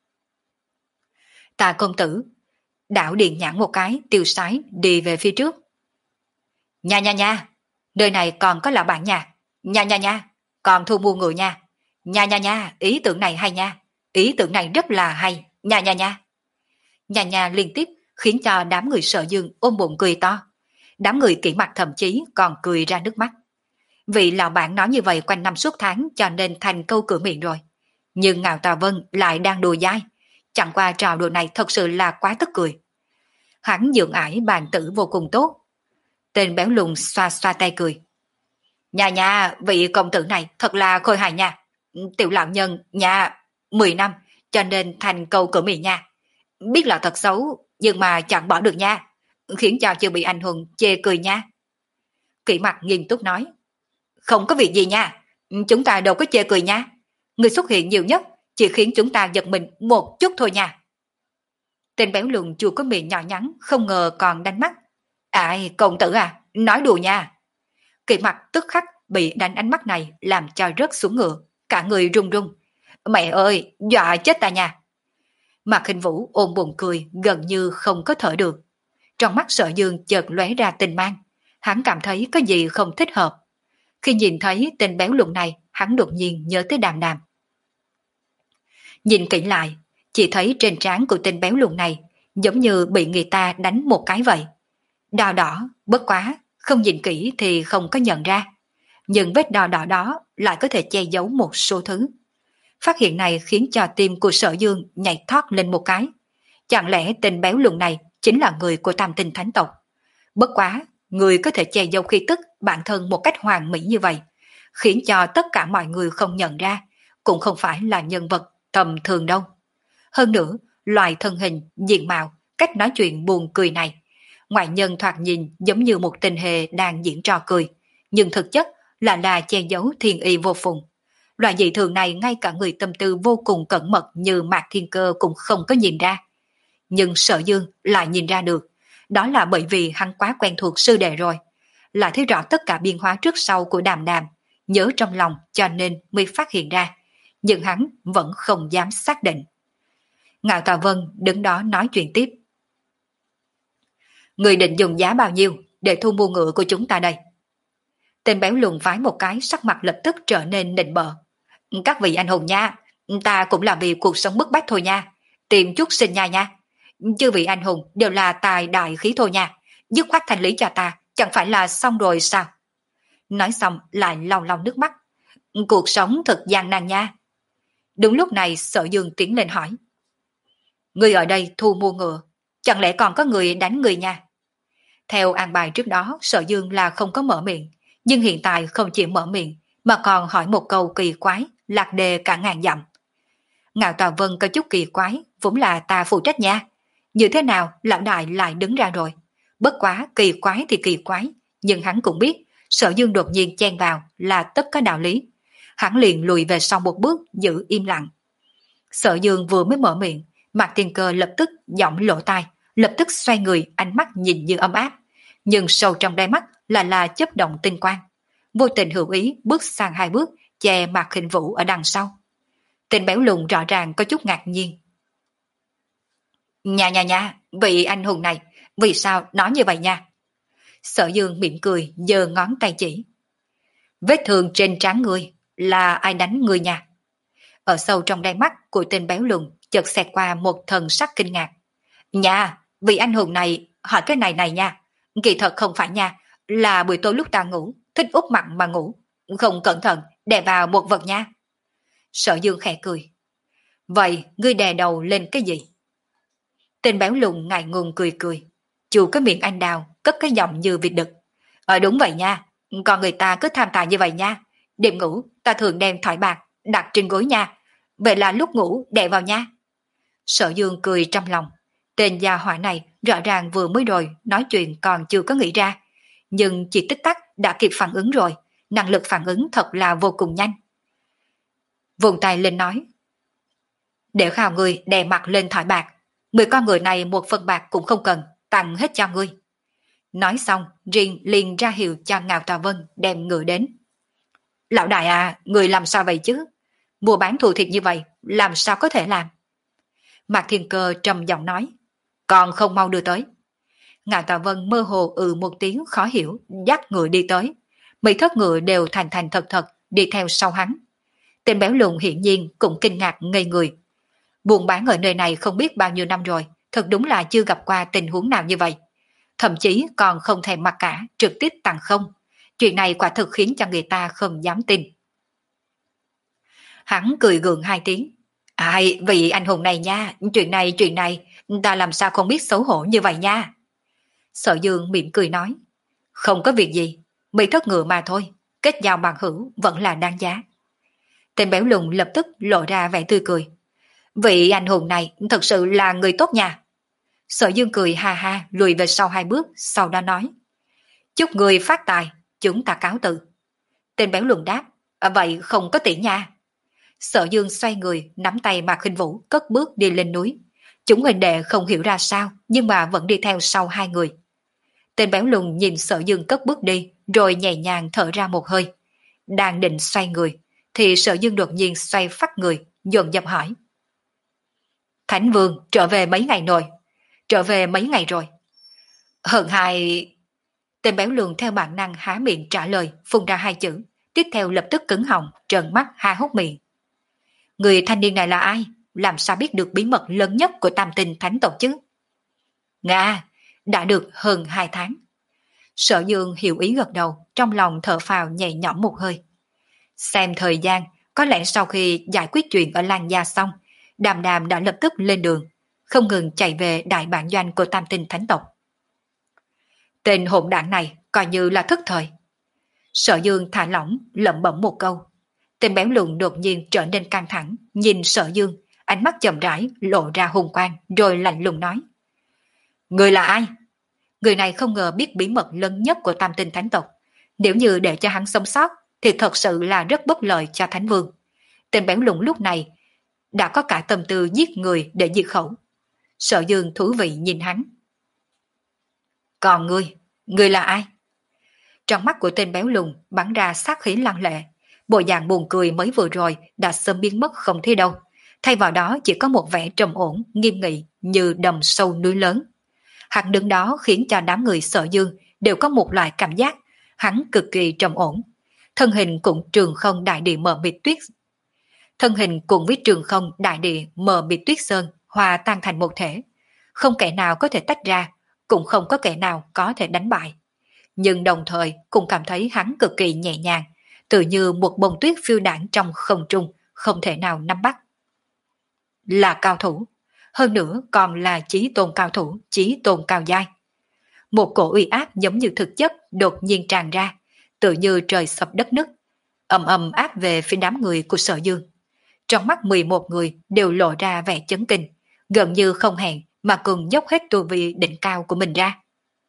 Tà công tử, đảo điện nhãn một cái, tiêu sái đi về phía trước. Nha nha nha, nơi này còn có là bạn nhà. Nha nha nha, còn thu mua người nha. Nha nha nha, ý tưởng này hay nha. Ý tưởng này rất là hay. Nha nha nha. Nha nha liên tiếp khiến cho đám người Sở Dương ôm bụng cười to. Đám người kỹ mặt thậm chí còn cười ra nước mắt. Vị lão bản nói như vậy quanh năm suốt tháng cho nên thành câu cửa miệng rồi. Nhưng Ngạo Tà Vân lại đang đùa dai. Chẳng qua trò đùa này thật sự là quá tức cười. Hắn dưỡng ải bàn tử vô cùng tốt. Tên béo lùn xoa xoa tay cười. Nhà nhà, vị công tử này thật là khôi hài nha. Tiểu lão nhân nhà mười năm cho nên thành câu cửa miệng nha. Biết là thật xấu nhưng mà chẳng bỏ được nha. Khiến cho chưa bị anh hùng chê cười nha. Kỷ mặt nghiêm túc nói. Không có việc gì nha. Chúng ta đâu có chê cười nha. Người xuất hiện nhiều nhất chỉ khiến chúng ta giật mình một chút thôi nha. Tên béo lùn chua có miệng nhỏ nhắn không ngờ còn đánh mắt. Ai, công tử à, nói đùa nha. Kỷ mặt tức khắc bị đánh ánh mắt này làm cho rớt xuống ngựa, cả người run run. Mẹ ơi, dọa chết ta nha. Mạc Khinh Vũ ôm bụng cười gần như không có thở được. Trong mắt Sở Dương chợt lóe ra tình mang, hắn cảm thấy có gì không thích hợp. Khi nhìn thấy tên béo lùn này, hắn đột nhiên nhớ tới Đàm Đàm. Nhìn kỹ lại, chỉ thấy trên trán của tên béo lùn này giống như bị người ta đánh một cái vậy. Đỏ đỏ, bất quá, không nhìn kỹ thì không có nhận ra. Nhưng vết đỏ đỏ đó lại có thể che giấu một số thứ. Phát hiện này khiến cho tim của Sở Dương nhảy thoát lên một cái. Chẳng lẽ tên béo lùn này chính là người của Tam Tinh Thánh tộc? Bất quá, người có thể che giấu khí tức bản thân một cách hoàn mỹ như vậy, khiến cho tất cả mọi người không nhận ra, cũng không phải là nhân vật tầm thường đâu. Hơn nữa, loài thân hình, diện mạo, cách nói chuyện buồn cười này, ngoại nhân thoạt nhìn giống như một tình hề đang diễn trò cười, nhưng thực chất là là che giấu thiên y vô phùng. Loại dị thường này ngay cả người tâm tư vô cùng cẩn mật như Mạc Thiên Cơ cũng không có nhìn ra. Nhưng Sở Dương lại nhìn ra được, đó là bởi vì hắn quá quen thuộc sư đệ rồi, lại thấy rõ tất cả biến hóa trước sau của Đàm Đàm, nhớ trong lòng cho nên mới phát hiện ra, nhưng hắn vẫn không dám xác định. Ngạo Tà Vân đứng đó nói chuyện tiếp. Người định dùng giá bao nhiêu để thu mua ngựa của chúng ta đây? Tên béo lùn vái một cái, sắc mặt lập tức trở nên nịnh bợ. Các vị anh hùng nha, ta cũng là vì cuộc sống bức bách thôi nha, tìm chút sinh nha nha. Chư vị anh hùng đều là tài đại khí thôi nha, dứt khoát thành lý cho ta, chẳng phải là xong rồi sao? Nói xong lại lau lau nước mắt. Cuộc sống thật gian nan nha. Đúng lúc này Sở Dương tiến lên hỏi. Người ở đây thu mua ngựa, chẳng lẽ còn có người đánh người nha? Theo an bài trước đó, Sở Dương là không có mở miệng, nhưng hiện tại không chỉ mở miệng, mà còn hỏi một câu kỳ quái, lạc đề cả ngàn dặm. Ngạo Tà Vân có chút kỳ quái, vốn là ta phụ trách nha. Như thế nào lão đại lại đứng ra rồi? Bất quá kỳ quái thì kỳ quái, nhưng hắn cũng biết, Sở Dương đột nhiên chen vào là tất có đạo lý. Hắn liền lùi về sau một bước, giữ im lặng. Sở Dương vừa mới mở miệng, Mạc Thiên Cơ lập tức giọng lỗ tai, lập tức xoay người, ánh mắt nhìn như ấm áp, nhưng sâu trong đáy mắt là là chớp động tinh quang. Vô tình hữu ý bước sang hai bước, che Mạc Khinh Vũ ở đằng sau. Tên béo lùn rõ ràng có chút ngạc nhiên. Nha nha nha, vị anh hùng này, vì sao nói như vậy nha? Sở Dương mỉm cười, giơ ngón tay chỉ. Vết thương trên trán ngươi, là ai đánh ngươi nha? Ở sâu trong đáy mắt của tên béo lùn chợt xẹt qua một thần sắc kinh ngạc. Nha, vị anh hùng này hỏi cái này này nha. Kỳ thật không phải nha, là buổi tối lúc ta ngủ, thích úp mặt mà ngủ, không cẩn thận đè vào một vật nha. Sở Dương khẽ cười. Vậy ngươi đè đầu lên cái gì? Tên béo lùn ngại ngùng cười cười, chu cái miệng anh đào, cất cái giọng như vịt đực. Ờ đúng vậy nha, còn người ta cứ tham tài như vậy nha. Đêm ngủ ta thường đem thỏi bạc đặt trên gối nha, vậy là lúc ngủ đè vào nha. Sở Dương cười trong lòng. Tên gia hỏa này rõ ràng vừa mới rồi nói chuyện còn chưa có nghĩ ra, nhưng chỉ tích tắc đã kịp phản ứng rồi, năng lực phản ứng thật là vô cùng nhanh. Vùng tay lên nói. Để khảo người đè mặt lên thỏi bạc, mười con người này một phần bạc cũng không cần, tặng hết cho ngươi. Nói xong, riêng liền ra hiệu cho Ngạo Tà Vân đem ngựa đến. Lão đại à, người làm sao vậy chứ? Mua bán thù thịt như vậy, làm sao có thể làm? Mạc Thiên Cơ trầm giọng nói. Còn không mau đưa tới. Ngạo Tà Vân mơ hồ ừ một tiếng khó hiểu, dắt ngựa đi tới. Mấy thất ngựa đều thành thành thật thật đi theo sau hắn. Tên béo lùn hiển nhiên cũng kinh ngạc ngây người. Buôn bán ở nơi này không biết bao nhiêu năm rồi, thật đúng là chưa gặp qua tình huống nào như vậy. Thậm chí còn không thèm mặc cả, trực tiếp tặng không. Chuyện này quả thực khiến cho người ta không dám tin. Hắn cười gượng hai tiếng. Ai, vị anh hùng này nha, chuyện này, chuyện này, ta làm sao không biết xấu hổ như vậy nha. Sở Dương mỉm cười nói. Không có việc gì, mấy thất ngựa mà thôi, kết giao bằng hữu vẫn là đáng giá. Tên béo lùn lập tức lộ ra vẻ tươi cười. Vị anh hùng này thật sự là người tốt nha. Sở Dương cười ha ha lùi về sau hai bước, sau đó nói. Chúc người phát tài, chúng ta cáo từ. Tên béo lùn đáp. À, vậy không có tiền nha. Sở Dương xoay người, nắm tay Mạc Khinh Vũ cất bước đi lên núi. Chúng huynh đệ không hiểu ra sao, nhưng mà vẫn đi theo sau hai người. Tên béo lùn nhìn Sở Dương cất bước đi, rồi nhẹ nhàng thở ra một hơi. Đang định xoay người, thì Sở Dương đột nhiên xoay phát người, dồn dập hỏi. Thánh Vương trở về mấy ngày rồi? Trở về mấy ngày rồi? Hơn hai... Tên béo lùn theo bản năng há miệng trả lời, phun ra hai chữ, tiếp theo lập tức cứng họng, trợn mắt ha hốc miệng. Người thanh niên này là ai? Làm sao biết được bí mật lớn nhất của Tam Tinh Thánh tộc chứ? Nga, đã được hơn hai tháng. Sở Dương hiểu ý gật đầu, trong lòng thở phào nhẹ nhõm một hơi. Xem thời gian, có lẽ sau khi giải quyết chuyện ở Lan Gia xong, Đàm Đàm đã lập tức lên đường, không ngừng chạy về đại bản doanh của Tam Tinh Thánh tộc. Tên hỗn đảng này coi như là thức thời. Sở Dương thả lỏng, lẩm bẩm một câu. Tên béo lùn đột nhiên trở nên căng thẳng, nhìn Sở Dương, ánh mắt chậm rãi lộ ra hùng quang, rồi lạnh lùng nói. Người là ai? Người này không ngờ biết bí mật lớn nhất của Tam Tinh Thánh tộc. Nếu như để cho hắn sống sót, thì thật sự là rất bất lợi cho Thánh Vương. Tên béo lùn lúc này đã có cả tâm tư giết người để diệt khẩu. Sở Dương thú vị nhìn hắn. Còn ngươi, ngươi là ai? Trong mắt của tên béo lùn bắn ra sát khí lăng lệ. Bộ dạng buồn cười mới vừa rồi đã sớm biến mất không thấy đâu. Thay vào đó chỉ có một vẻ trầm ổn, nghiêm nghị như đầm sâu núi lớn. Hắn đứng đó khiến cho đám người Sở Dương đều có một loại cảm giác hắn cực kỳ trầm ổn. Thân hình cũng trường không đại địa mờ mịt tuyết. Thân hình cùng với trường không đại địa mờ mịt tuyết sơn hòa tan thành một thể. Không kẻ nào có thể tách ra, cũng không có kẻ nào có thể đánh bại. Nhưng đồng thời cũng cảm thấy hắn cực kỳ nhẹ nhàng, tự như một bông tuyết phiêu đãng trong không trung, không thể nào nắm bắt. Là cao thủ, hơn nữa còn là chí tôn cao thủ, chí tôn cao giai. Một cổ uy áp giống như thực chất đột nhiên tràn ra, tự như trời sập đất nứt, ầm ầm áp về phía đám người của Sở Dương. Trong mắt mười một người đều lộ ra vẻ chấn kinh, gần như không hẹn mà cùng dốc hết tu vi đỉnh cao của mình ra.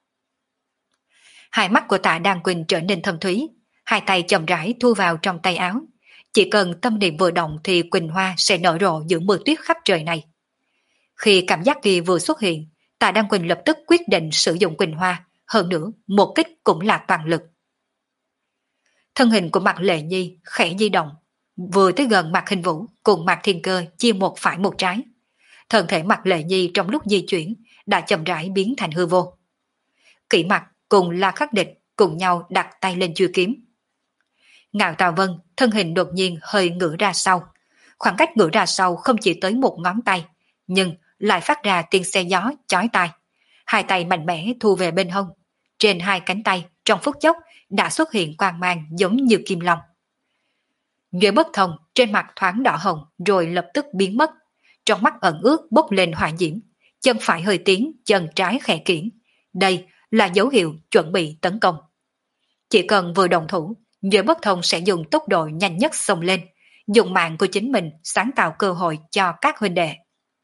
Hai mắt của Tạ Đan Quỳnh trở nên thâm thúy, hai tay chậm rãi thu vào trong tay áo. Chỉ cần tâm niệm vừa động thì Quỳnh Hoa sẽ nở rộ giữa mưa tuyết khắp trời này. Khi cảm giác kia vừa xuất hiện, Tạ Đan Quỳnh lập tức quyết định sử dụng Quỳnh Hoa, hơn nữa một kích cũng là toàn lực. Thân hình của Mạc Lệ Nhi khẽ di động, vừa tới gần Mạc Hình Vũ cùng Mạc Thiên Cơ chia một phải một trái. Thân thể Mạc Lệ Nhi trong lúc di chuyển đã chậm rãi biến thành hư vô. Kỷ Mặc cùng La Khắc Địch cùng nhau đặt tay lên chuôi kiếm. Ngạo Tào Vân thân hình đột nhiên hơi ngửa ra sau, khoảng cách ngửa ra sau không chỉ tới một ngón tay, nhưng lại phát ra tiếng xe gió chói tai. Hai tay mạnh mẽ thu về bên hông, trên hai cánh tay trong phút chốc đã xuất hiện quang mang giống như kim long. Nhuệ Bất Thông trên mặt thoáng đỏ hồng rồi lập tức biến mất, trong mắt ẩn ướt bốc lên hỏa diễm, chân phải hơi tiến, chân trái khẽ kiển. Đây là dấu hiệu chuẩn bị tấn công. Chỉ cần vừa đồng thủ, Nhuệ Bất Thông sẽ dùng tốc độ nhanh nhất xông lên, dùng mạng của chính mình sáng tạo cơ hội cho các huynh đệ.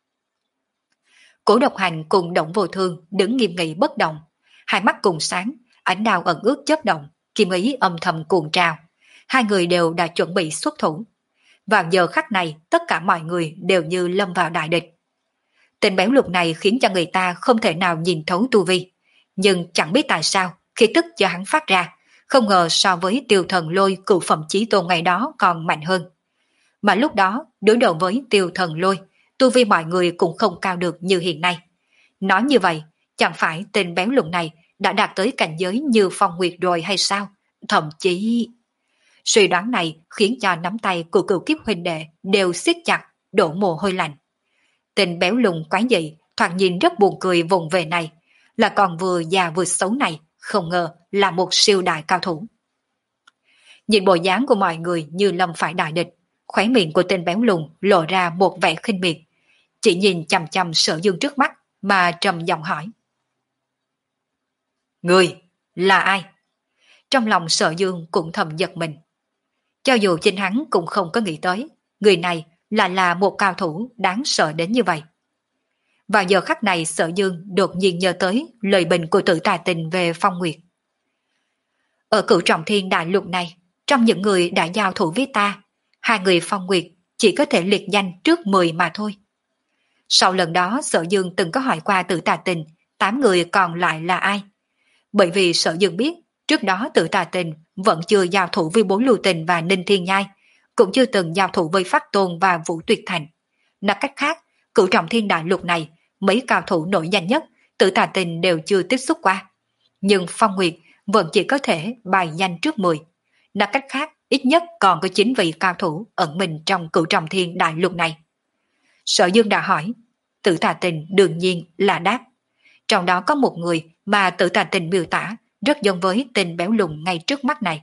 Cổ Độc Hành cùng Động Vô Thương đứng nghiêm nghị bất động, hai mắt cùng sáng, ánh đao ẩn ướt chớp động, kim ý âm thầm cuồng trào. Hai người đều đã chuẩn bị xuất thủ. Vào giờ khắc này, tất cả mọi người đều như lâm vào đại địch. Tên béo lục này khiến cho người ta không thể nào nhìn thấu tu vi, nhưng chẳng biết tại sao khi tức cho hắn phát ra, không ngờ so với Tiêu Thần Lôi cựu phẩm chí tôn ngày đó còn mạnh hơn. Mà lúc đó, đối đầu với Tiêu Thần Lôi, tu vi mọi người cũng không cao được như hiện nay. Nói như vậy, chẳng phải tên béo lục này đã đạt tới cảnh giới như Phong Nguyệt rồi hay sao? Thậm chí... Suy đoán này khiến cho nắm tay của cựu kiếp huynh đệ đều siết chặt, đổ mồ hôi lạnh. Tên béo lùn quái dị, thoạt nhìn rất buồn cười vùng về này, là còn vừa già vừa xấu này, không ngờ là một siêu đại cao thủ. Nhìn bộ dáng của mọi người như lâm phải đại địch, khóe miệng của tên béo lùn lộ ra một vẻ khinh miệt, chỉ nhìn chằm chằm Sở Dương trước mắt mà trầm giọng hỏi: Người là ai? Trong lòng Sở Dương cũng thầm giật mình. Cho dù chính hắn cũng không có nghĩ tới, người này là là một cao thủ đáng sợ đến như vậy. Vào giờ khắc này Sở Dương đột nhiên nhớ tới lời bình của Tử Tà Tình về Phong Nguyệt. Ở Cửu Trọng Thiên đại lục này, trong những người đã giao thủ với ta, hai người Phong Nguyệt chỉ có thể liệt danh trước mười mà thôi. Sau lần đó Sở Dương từng có hỏi qua Tử Tà Tình, tám người còn lại là ai? Bởi vì Sở Dương biết, trước đó Tử Tà Tình vẫn chưa giao thủ với Bốn Lưu Tình và Ninh Thiên Nhai, cũng chưa từng giao thủ với Phát Tôn và Vũ Tuyệt Thành. Nói cách khác, Cửu Trọng Thiên đại lục này, mấy cao thủ nổi danh nhất, Tử Tà Tình đều chưa tiếp xúc qua. Nhưng Phong Nguyệt vẫn chỉ có thể bài danh trước mười. Nói cách khác, ít nhất còn có chín vị cao thủ ẩn mình trong Cửu Trọng Thiên đại lục này. Sở Dương đã hỏi, Tử Tà Tình đương nhiên là đáp. Trong đó có một người mà Tử Tà Tình miêu tả rất giống với tên béo lùn ngay trước mắt này.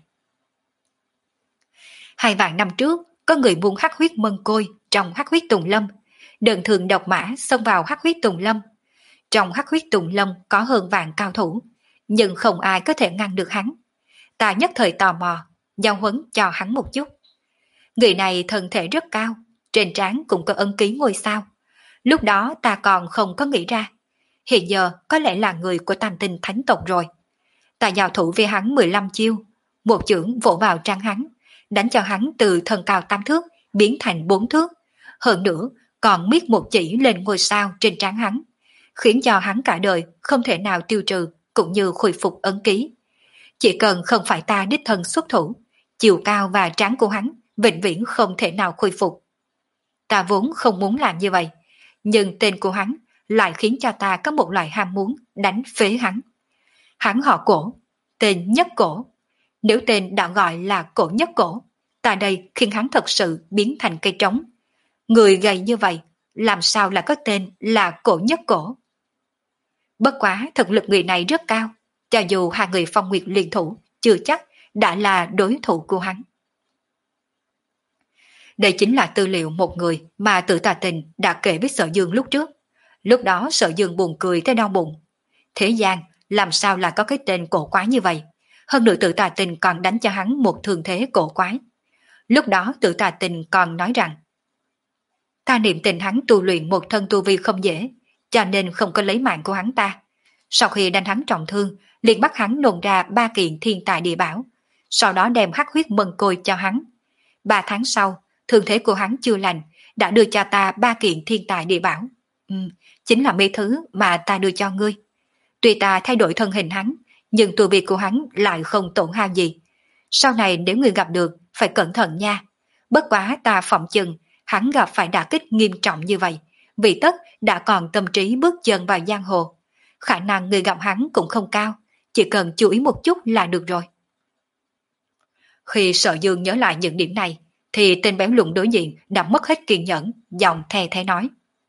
Hai vạn năm trước, có người buôn hắc huyết mân côi trong hắc huyết Tùng Lâm, đơn thường độc mã xông vào hắc huyết Tùng Lâm. Trong hắc huyết Tùng Lâm có hơn vạn cao thủ, nhưng không ai có thể ngăn được hắn. Ta nhất thời tò mò, giao huấn cho hắn một chút. Người này thân thể rất cao, trên trán cũng có ấn ký ngôi sao. Lúc đó ta còn không có nghĩ ra. Hiện giờ có lẽ là người của Tam Tinh Thánh tộc rồi. Ta giao thủ với hắn mười lăm chiêu, một chưởng vỗ vào trán hắn, đánh cho hắn từ thân cao tám thước biến thành bốn thước. Hơn nữa còn miết một chỉ lên ngôi sao trên trán hắn, khiến cho hắn cả đời không thể nào tiêu trừ cũng như khôi phục ấn ký. Chỉ cần không phải ta đích thân xuất thủ, chiều cao và trán của hắn vĩnh viễn không thể nào khôi phục. Ta vốn không muốn làm như vậy, nhưng tên của hắn lại khiến cho ta có một loại ham muốn đánh phế hắn. Hắn họ Cổ, tên Nhất Cổ. Nếu tên đã gọi là Cổ Nhất Cổ, ta đây khiến hắn thật sự biến thành cây trống. Người gầy như vậy, làm sao là có tên là Cổ Nhất Cổ? Bất quá thực lực người này rất cao, cho dù hai người Phong Nguyệt liên thủ, chưa chắc đã là đối thủ của hắn. Đây chính là tư liệu một người mà Tử Tà Tình đã kể với Sở Dương lúc trước. Lúc đó Sở Dương buồn cười tới đau bụng. Thế gian làm sao lại có cái tên cổ quái như vậy? Hơn nữa Tự Tà Tình còn đánh cho hắn một thương thế cổ quái. Lúc đó Tự Tà Tình còn nói rằng ta niệm tình hắn tu luyện một thân tu vi không dễ, cho nên không có lấy mạng của hắn ta. Sau khi đánh hắn trọng thương, liền bắt hắn nôn ra ba kiện thiên tài địa bảo, sau đó đem hắc huyết mân côi cho hắn. Ba tháng sau, thương thế của hắn chưa lành, đã đưa cho ta ba kiện thiên tài địa bảo. Ừ, chính là mấy thứ mà ta đưa cho ngươi. Tuy ta thay đổi thân hình hắn, nhưng tu vi của hắn lại không tổn hao gì. Sau này nếu ngươi gặp được, phải cẩn thận nha. Bất quá ta phỏng chừng, hắn gặp phải đả kích nghiêm trọng như vậy, vì tất đã còn tâm trí bước chân vào giang hồ. Khả năng người gặp hắn cũng không cao, chỉ cần chú ý một chút là được rồi. Khi Sở Dương nhớ lại những điểm này, thì tên béo lùn đối diện đã mất hết kiên nhẫn, giọng thè thé nói.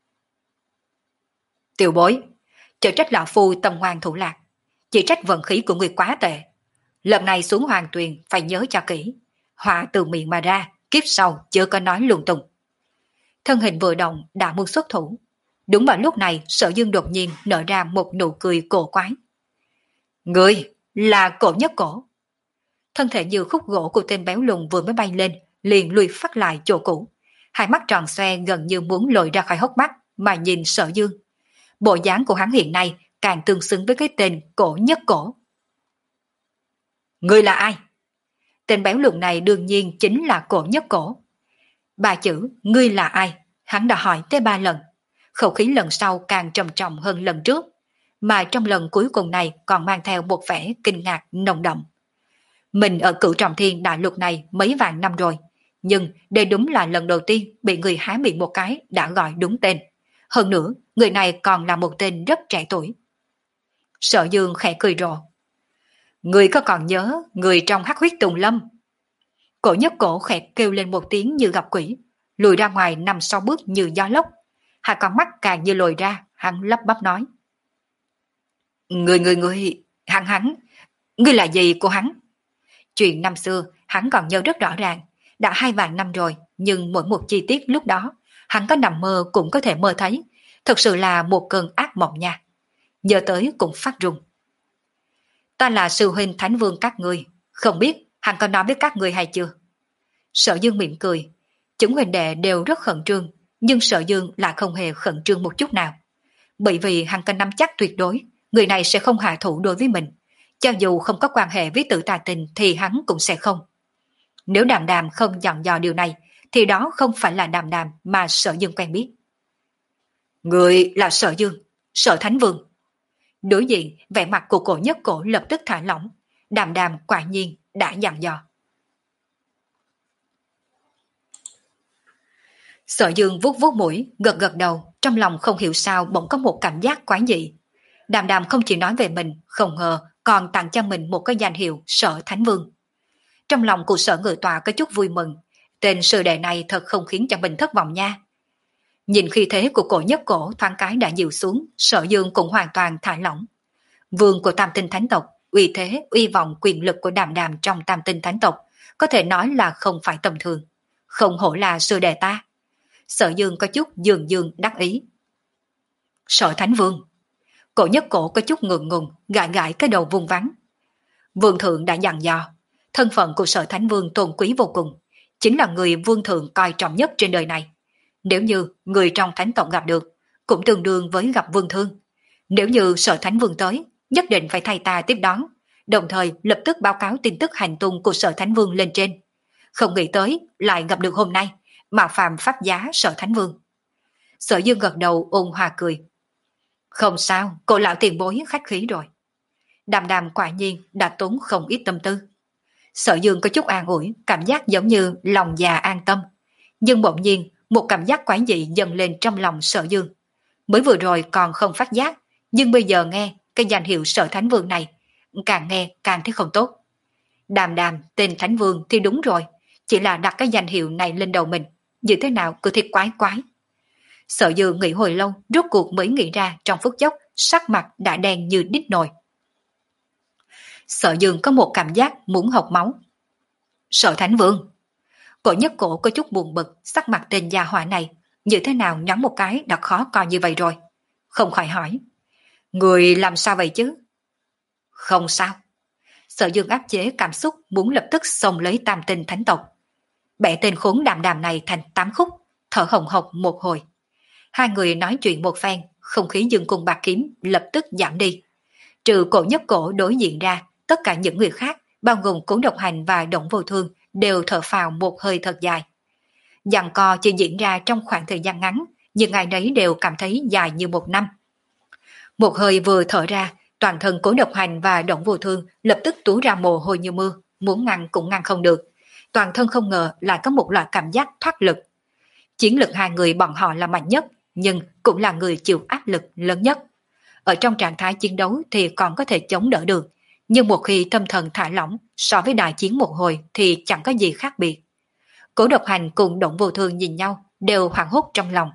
Tiểu bối, chớ trách lão phu tâm hoang thủ lạc, chỉ trách vận khí của người quá tệ. Lần này xuống hoàng tuyền phải nhớ cho kỹ, họa từ miệng mà ra, kiếp sau chưa có nói lung tung. Thân hình vừa động đã muốn xuất thủ. Đúng vào lúc này Sở Dương đột nhiên nở ra một nụ cười cổ quái. Người là Cổ Nhất Cổ. Thân thể như khúc gỗ của tên béo lùn vừa mới bay lên, liền lùi phát lại chỗ cũ. Hai mắt tròn xoe gần như muốn lồi ra khỏi hốc mắt mà nhìn Sở Dương. Bộ dáng của hắn hiện nay càng tương xứng với cái tên Cổ Nhất Cổ. Người là ai? Tên béo lùn này đương nhiên chính là Cổ Nhất Cổ. Ba chữ ngươi là ai, hắn đã hỏi tới ba lần. Khẩu khí lần sau càng trầm trọng hơn lần trước, mà trong lần cuối cùng này còn mang theo một vẻ kinh ngạc nồng đậm. Mình ở Cửu Trọng Thiên đại lục này mấy vạn năm rồi, nhưng đây đúng là lần đầu tiên bị người há miệng một cái đã gọi đúng tên. Hơn nữa, người này còn là một tên rất trẻ tuổi. Sở Dương khẽ cười rộ. Người có còn nhớ người trong Hắc Huyết Tùng Lâm? Cổ Nhất Cổ khẽ kêu lên một tiếng như gặp quỷ, lùi ra ngoài năm sáu bước như gió lốc. Hai con mắt càng như lồi ra, hắn lắp bắp nói. Người người người, hắn hắn, ngươi là gì của hắn? Chuyện năm xưa, hắn còn nhớ rất rõ ràng, đã hai vạn năm rồi, nhưng mỗi một chi tiết lúc đó, hắn có nằm mơ cũng có thể mơ thấy, thật sự là một cơn ác mộng nha. Nhớ tới cũng phát run. Ta là sư huynh Thánh Vương các ngươi, không biết hắn có nói với các ngươi hay chưa? Sở Dương mỉm cười, chúng huynh đệ đều rất khẩn trương, nhưng Sở Dương lại không hề khẩn trương một chút nào. Bởi vì hắn có nắm chắc tuyệt đối, người này sẽ không hạ thủ đối với mình. Cho dù không có quan hệ với Tự Tà Tình thì hắn cũng sẽ không. Nếu Đàm Đàm không dặn dò điều này, thì đó không phải là Đàm Đàm mà Sở Dương quen biết. Người là Sở Dương, Sở Thánh Vương. Đối diện, vẻ mặt của Cổ Nhất Cổ lập tức thả lỏng. Đàm Đàm quả nhiên đã dặn dò. Sở Dương vuốt vuốt mũi, gật gật đầu, trong lòng không hiểu sao bỗng có một cảm giác quái dị. Đàm Đàm không chỉ nói về mình, không ngờ còn tặng cho mình một cái danh hiệu Sở Thánh Vương. Trong lòng của Sở Ngự Tọa có chút vui mừng, tên sư đệ này thật không khiến cho mình thất vọng nha. Nhìn khí thế của Cổ Nhất Cổ thoáng cái đã dịu xuống, Sở Dương cũng hoàn toàn thả lỏng. Vương của Tam Tinh Thánh tộc, uy thế, uy vọng quyền lực của Đàm Đàm trong Tam Tinh Thánh tộc, có thể nói là không phải tầm thường. Không hổ là sư đệ ta. Sở Dương có chút dường dường đắc ý. Sở Thánh Vương. Cổ Nhất Cổ có chút ngượng ngùng, gãi gãi cái đầu vuông vắn. Vương thượng đã dặn dò, thân phận của Sở Thánh Vương tôn quý vô cùng, chính là người vương thượng coi trọng nhất trên đời này. Nếu như người trong thánh tộc gặp được, cũng tương đương với gặp vương thương. Nếu như Sở Thánh Vương tới, nhất định phải thay ta tiếp đón, đồng thời lập tức báo cáo tin tức hành tung của Sở Thánh Vương lên trên. Không nghĩ tới lại gặp được hôm nay, mà phạm pháp giá Sở Thánh Vương. Sở Dương gật đầu ôn hòa cười. Không sao, cô lão tiền bối khách khí rồi. Đàm Đàm quả nhiên đã tốn không ít tâm tư. Sở Dương có chút an ủi, cảm giác giống như lòng già an tâm. Nhưng bỗng nhiên, một cảm giác quái dị dâng lên trong lòng Sở Dương. Mới vừa rồi còn không phát giác, nhưng bây giờ nghe cái danh hiệu Sở Thánh Vương này, càng nghe càng thấy không tốt. Đàm Đàm tên Thánh Vương thì đúng rồi, chỉ là đặt cái danh hiệu này lên đầu mình, như thế nào cứ thấy quái quái. Sở Dương nghĩ hồi lâu, rốt cuộc mới nghĩ ra trong phút chốc, sắc mặt đã đen như đít nồi. Sở Dương có một cảm giác muốn học máu. Sở Thánh Vương. Cổ Nhất Cổ có chút buồn bực, sắc mặt tên gia hỏa này, như thế nào nhắn một cái đã khó coi như vậy rồi. Không khỏi hỏi. Người làm sao vậy chứ? Không sao. Sở Dương áp chế cảm xúc muốn lập tức xông lấy tam tinh thánh tộc. Bẻ tên khốn đàm đàm này thành tám khúc, thở hồng hộc một hồi. Hai người nói chuyện một phen, không khí dương cung bạc kiếm lập tức giảm đi. Trừ Cổ Nhất Cổ đối diện ra, tất cả những người khác, bao gồm Cố Độc Hành và Động Vô Thương, đều thở phào một hơi thật dài. Giằng co chỉ diễn ra trong khoảng thời gian ngắn, nhưng ai nấy đều cảm thấy dài như một năm. Một hơi vừa thở ra, toàn thân Cố Độc Hành và Động Vô Thương lập tức túa ra mồ hôi như mưa, muốn ngăn cũng ngăn không được. Toàn thân không ngờ lại có một loại cảm giác thoát lực. Chiến lực hai người bọn họ là mạnh nhất, nhưng cũng là người chịu áp lực lớn nhất. Ở trong trạng thái chiến đấu thì còn có thể chống đỡ được, nhưng một khi tâm thần thả lỏng so với đại chiến một hồi thì chẳng có gì khác biệt. Cố Độc Hành cùng Động Vô Thương nhìn nhau, đều hoảng hốt trong lòng.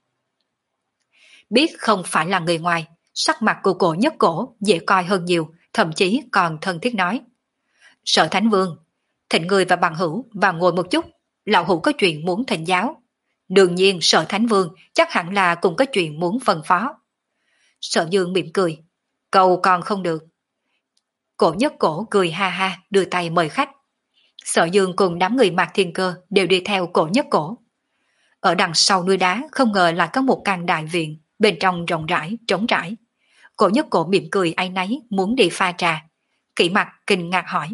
Biết không phải là người ngoài, sắc mặt của Cổ Nhất Cổ dễ coi hơn nhiều, thậm chí còn thân thiết nói. Sở Thánh Vương, thịnh người và bằng hữu vào ngồi một chút, lão hữu có chuyện muốn thỉnh giáo. Đương nhiên Sở Thánh Vương chắc hẳn là cũng có chuyện muốn phân phó. Sở Dương mỉm cười, cầu còn không được. Cổ Nhất Cổ cười ha ha, đưa tay mời khách. Sở Dương cùng đám người Mạc Thiên Cơ đều đi theo Cổ Nhất Cổ. Ở đằng sau núi đá không ngờ lại có một căn đại viện, bên trong rộng rãi, trống trải. Cổ Nhất Cổ mỉm cười áy náy muốn đi pha trà. Kỷ Mặc kinh ngạc hỏi.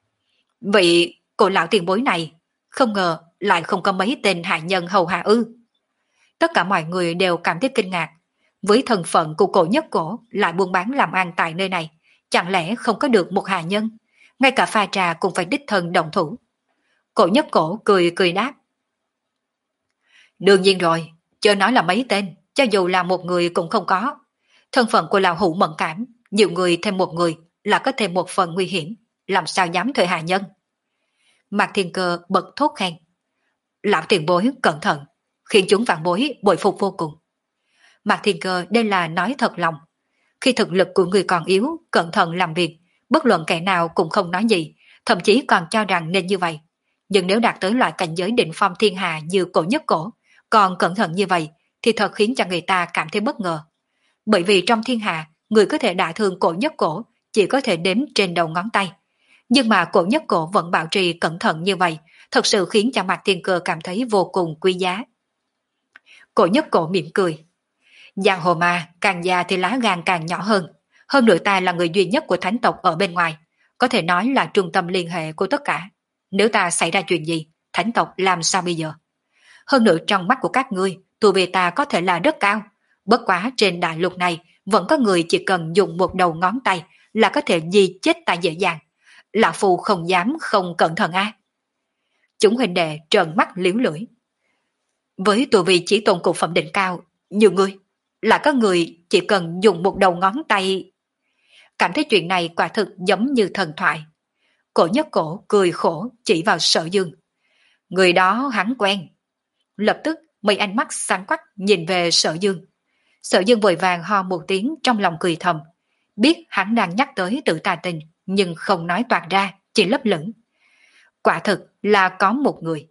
Vậy cổ lão tiền bối này, không ngờ lại không có mấy tên hạ nhân hầu hạ ư? Tất cả mọi người đều cảm thấy kinh ngạc. Với thân phận của Cổ Nhất Cổ lại buôn bán làm ăn tại nơi này, chẳng lẽ không có được một hạ nhân? Ngay cả pha trà cũng phải đích thân động thủ. Cổ Nhất Cổ cười cười đáp. Đương nhiên rồi, chớ nói là mấy tên, cho dù là một người cũng không có. Thân phận của lão hữu mẫn cảm, nhiều người thêm một người là có thêm một phần nguy hiểm, làm sao dám thuê hạ nhân. Mạc Thiên Cơ bật thốt khen. Lão tiền bối cẩn thận, khiến chúng vạn bối bội phục vô cùng. Mạc Thiên Cơ đây là nói thật lòng. Khi thực lực của người còn yếu, cẩn thận làm việc, bất luận kẻ nào cũng không nói gì, thậm chí còn cho rằng nên như vậy. Nhưng nếu đạt tới loại cảnh giới đỉnh phong thiên hà như Cổ Nhất Cổ, còn cẩn thận như vậy, thì thật khiến cho người ta cảm thấy bất ngờ. Bởi vì trong thiên hạ, người có thể đả thương Cổ Nhất Cổ chỉ có thể đếm trên đầu ngón tay. Nhưng mà Cổ Nhất Cổ vẫn bảo trì cẩn thận như vậy, thật sự khiến cho Mạc Thiên Cơ cảm thấy vô cùng quý giá. Cổ Nhất Cổ mỉm cười. Giang hồ mà, càng già thì lá gan càng nhỏ hơn. Hơn nữa ta là người duy nhất của thánh tộc ở bên ngoài, có thể nói là trung tâm liên hệ của tất cả. Nếu ta xảy ra chuyện gì, thánh tộc làm sao bây giờ? Hơn nữa trong mắt của các ngươi, tu vi ta có thể là rất cao. Bất quá trên đại lục này, vẫn có người chỉ cần dùng một đầu ngón tay là có thể di chết ta dễ dàng. Lão Phu không dám không cẩn thận a. À? Chúng huynh đệ trợn mắt liếu lưỡi. Với tu vi chỉ tôn cụ phẩm đỉnh cao, nhiều người, là có người chỉ cần dùng một đầu ngón tay. Cảm thấy chuyện này quả thực giống như thần thoại. Cổ Nhất Cổ cười khổ chỉ vào Sở Dương. Người đó hắn quen. Lập tức mấy ánh mắt sáng quắc nhìn về Sở Dương. Sở Dương vội vàng ho một tiếng trong lòng cười thầm. Biết hắn đang nhắc tới Tử Tà Tình, nhưng không nói toạc ra, chỉ lấp lửng. Quả thực là có một người.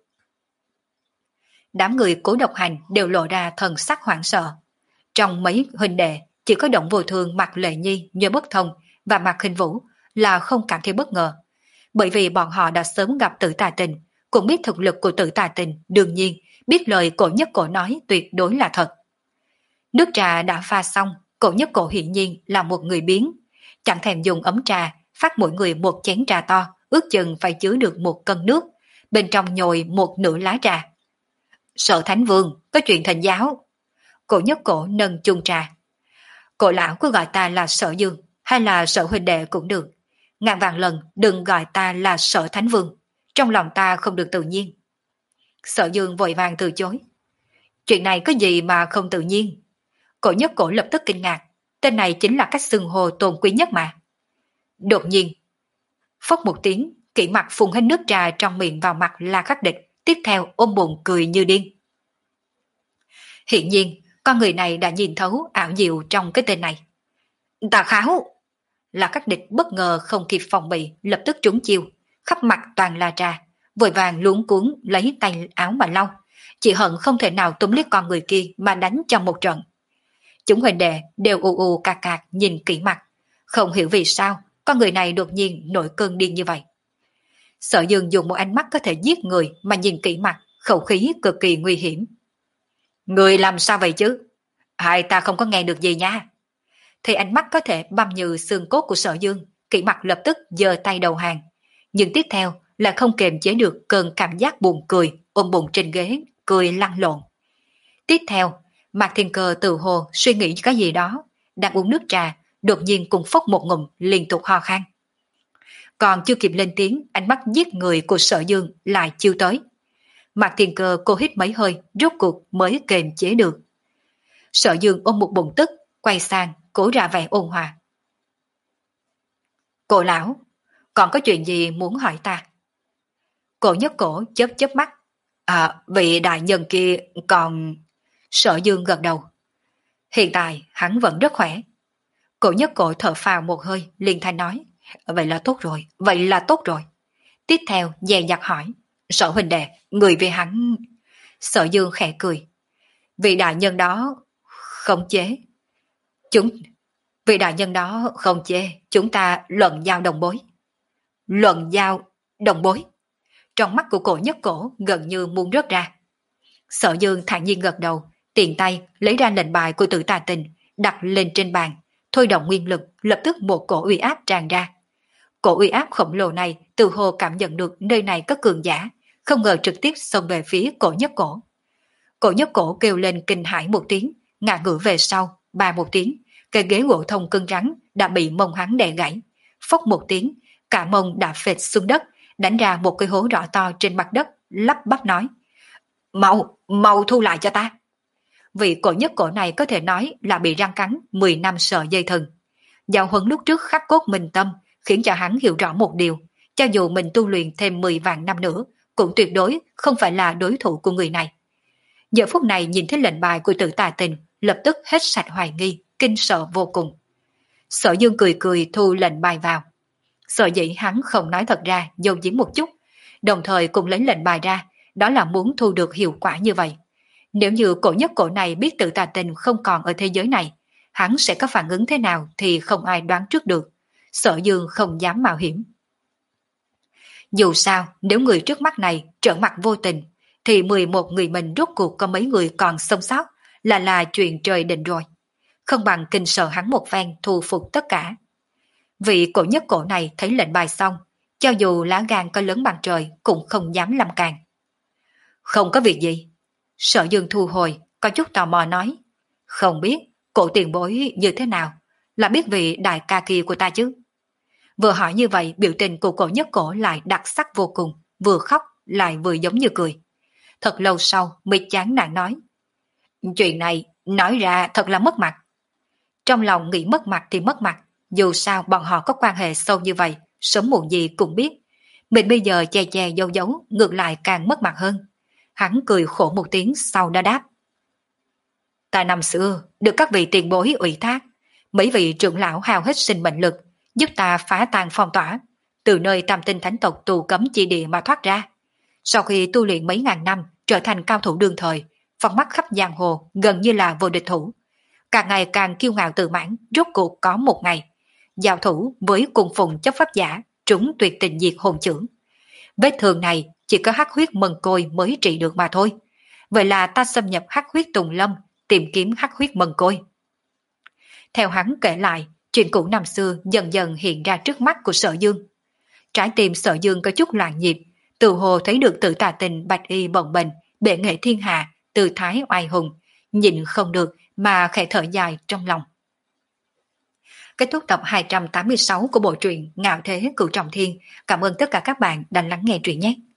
Đám người Cố Độc Hành đều lộ ra thần sắc hoảng sợ. Trong mấy huynh đệ, chỉ có Động Vô Thương, Mạc Lệ Nhi, Nhớ Bất Thông và Mạc Khinh Vũ là không cảm thấy bất ngờ. Bởi vì bọn họ đã sớm gặp Tử Tà Tình, cũng biết thực lực của Tử Tà Tình, đương nhiên biết lời Cổ Nhất Cổ nói tuyệt đối là thật. Nước trà đã pha xong, Cổ Nhất Cổ hiển nhiên là một người biến. Chẳng thèm dùng ấm trà, phát mỗi người một chén trà to, ước chừng phải chứa được một cân nước, bên trong nhồi một nửa lá trà. Sở Thánh Vương, có chuyện thỉnh giáo. Cổ Nhất Cổ nâng chung trà. Cổ lão cứ gọi ta là Sở Dương, hay là Sở huynh đệ cũng được. Ngàn vạn lần đừng gọi ta là Sở Thánh Vương, trong lòng ta không được tự nhiên. Sở Dương vội vàng từ chối. Chuyện này có gì mà không tự nhiên? Cổ Nhất Cổ lập tức kinh ngạc, tên này chính là cách xưng hô tôn quý nhất mà. Đột nhiên, phốc một tiếng, Kỷ Mặc phun hết nước trà trong miệng vào mặt La Khắc Địch, tiếp theo ôm bụng cười như điên. Hiện nhiên, con người này đã nhìn thấu ảo diệu trong cái tên này. Tà Kháo! La Khắc Địch bất ngờ không kịp phòng bị, lập tức trúng chiêu, khắp mặt toàn là trà, vội vàng luống cuống lấy tay áo mà lau, chỉ hận không thể nào túm lấy con người kia mà đánh trong một trận. Chúng huynh đệ đều ù ù cạc cạc nhìn Kỷ Mặc, không hiểu vì sao con người này đột nhiên nổi cơn điên như vậy? Sở Dương dùng một ánh mắt có thể giết người mà nhìn kỹ mặt, khẩu khí cực kỳ nguy hiểm. Người làm sao vậy chứ? Hai ta không có nghe được gì nha. Thì ánh mắt có thể băm như xương cốt của Sở Dương, kỹ mặt lập tức giơ tay đầu hàng. Nhưng tiếp theo là không kềm chế được cơn cảm giác buồn cười, ôm bụng trên ghế, cười lăn lộn. Tiếp theo, Mạc Thiên Cơ tự hồ suy nghĩ cái gì đó, đang uống nước trà, đột nhiên cùng phốc một ngụm liên tục ho khan. Còn chưa kịp lên tiếng, ánh mắt giết người của Sở Dương lại chiêu tới. Mạc Thiên Cơ cô hít mấy hơi, rốt cuộc mới kềm chế được. Sở Dương ôm một bụng tức, quay sang, cố ra vẻ ôn hòa. Cô lão, còn có chuyện gì muốn hỏi ta? Cổ Nhất Cổ chớp chớp mắt. À, vị đại nhân kia còn... Sở Dương gật đầu. Hiện tại hắn vẫn rất khỏe. Cổ Nhất Cổ thở phào một hơi, liền thanh nói. Vậy là tốt rồi, vậy là tốt rồi. Tiếp theo dè dặt hỏi. Sở huynh đệ, người về hắn... Sở Dương khẽ cười. Vị đại nhân đó không chế. Chúng... Vị đại nhân đó không chê, chúng ta luận giao đồng bối. Luận giao đồng bối. Trong mắt của Cổ Nhất Cổ gần như muốn rớt ra. Sở Dương thản nhiên gật đầu, tiện tay lấy ra lệnh bài của Tử Tà Tình, đặt lên trên bàn, thôi động nguyên lực, lập tức một cổ uy áp tràn ra. Cổ uy áp khổng lồ này từ hồ cảm nhận được nơi này có cường giả, không ngờ trực tiếp xông về phía Cổ Nhất Cổ. Cổ Nhất Cổ kêu lên kinh hãi một tiếng, ngã ngửa về sau, ba một tiếng, cái ghế gỗ thông cứng rắn đã bị mông hắn đè gãy. Phốc một tiếng, cả mông đã phệt xuống đất, đánh ra một cái hố rõ to trên mặt đất, lắp bắp nói. Mau, mau thu lại cho ta. Vị Cổ Nhất Cổ này có thể nói là bị răng cắn mười năm sợ dây thần. Giáo huấn lúc trước khắc cốt minh tâm, khiến cho hắn hiểu rõ một điều, cho dù mình tu luyện thêm mười vạn năm nữa, cũng tuyệt đối không phải là đối thủ của người này. Giờ phút này nhìn thấy lệnh bài của Tử Tà Tình, lập tức hết sạch hoài nghi, kinh sợ vô cùng. Sở Dương cười cười thu lệnh bài vào. Sở dĩ hắn không nói thật ra, giấu giếm một chút, đồng thời cũng lấy lệnh bài ra, đó là muốn thu được hiệu quả như vậy. Nếu như Cổ Nhất Cổ này biết Tử Tà Tình không còn ở thế giới này, hắn sẽ có phản ứng thế nào thì không ai đoán trước được. Sở Dương không dám mạo hiểm. Dù sao, nếu người trước mắt này trở mặt vô tình, thì mười một người mình rốt cuộc có mấy người còn sống sót là là chuyện trời định rồi. Không bằng kinh sợ hắn một phen thu phục tất cả. Vị Cổ Nhất Cổ này thấy lệnh bài xong, cho dù lá gan có lớn bằng trời cũng không dám làm càng. Không có việc gì. Sở Dương thu hồi, có chút tò mò nói. Không biết, Cổ tiền bối như thế nào, là biết vị đại ca kia của ta chứ. Vừa hỏi như vậy, biểu tình của Cổ Nhất Cổ lại đặc sắc vô cùng, vừa khóc lại vừa giống như cười. Thật lâu sau mới chán nản nói. Chuyện này, nói ra thật là mất mặt. Trong lòng nghĩ mất mặt thì mất mặt, dù sao bọn họ có quan hệ sâu như vậy, sớm muộn gì cũng biết. Mình bây giờ che che giấu giấu, ngược lại càng mất mặt hơn. Hắn cười khổ một tiếng sau đã đáp. Ta năm xưa, được các vị tiền bối ủy thác, mấy vị trưởng lão hao hết sinh mệnh lực, giúp ta phá tan phong tỏa, từ nơi tam tinh thánh tộc tù cấm chi địa mà thoát ra. Sau khi tu luyện mấy ngàn năm, trở thành cao thủ đương thời, phong mắt khắp giang hồ gần như là vô địch thủ. Càng ngày càng kiêu ngạo tự mãn, rốt cuộc có một ngày, giao thủ với cùng phùng chấp pháp giả, trúng tuyệt tình diệt hồn chưởng. Vết thương này chỉ có hắc huyết mần côi mới trị được mà thôi. Vậy là ta xâm nhập hắc huyết Tùng Lâm, tìm kiếm hắc huyết mần côi. Theo hắn kể lại, chuyện cũ năm xưa dần dần hiện ra trước mắt của Sở Dương. Trái tim Sở Dương có chút loạn nhịp, tự hồ thấy được Tử Tà Tình bạch y bồng bềnh, bệ nghệ thiên hạ, tư thái oai hùng, nhìn không được mà khẽ thở dài trong lòng. Kết thúc tập hai trăm tám mươi sáu của bộ truyện Ngạo Thế Cửu Trọng Thiên. Cảm ơn tất cả các bạn đã lắng nghe truyện nhé.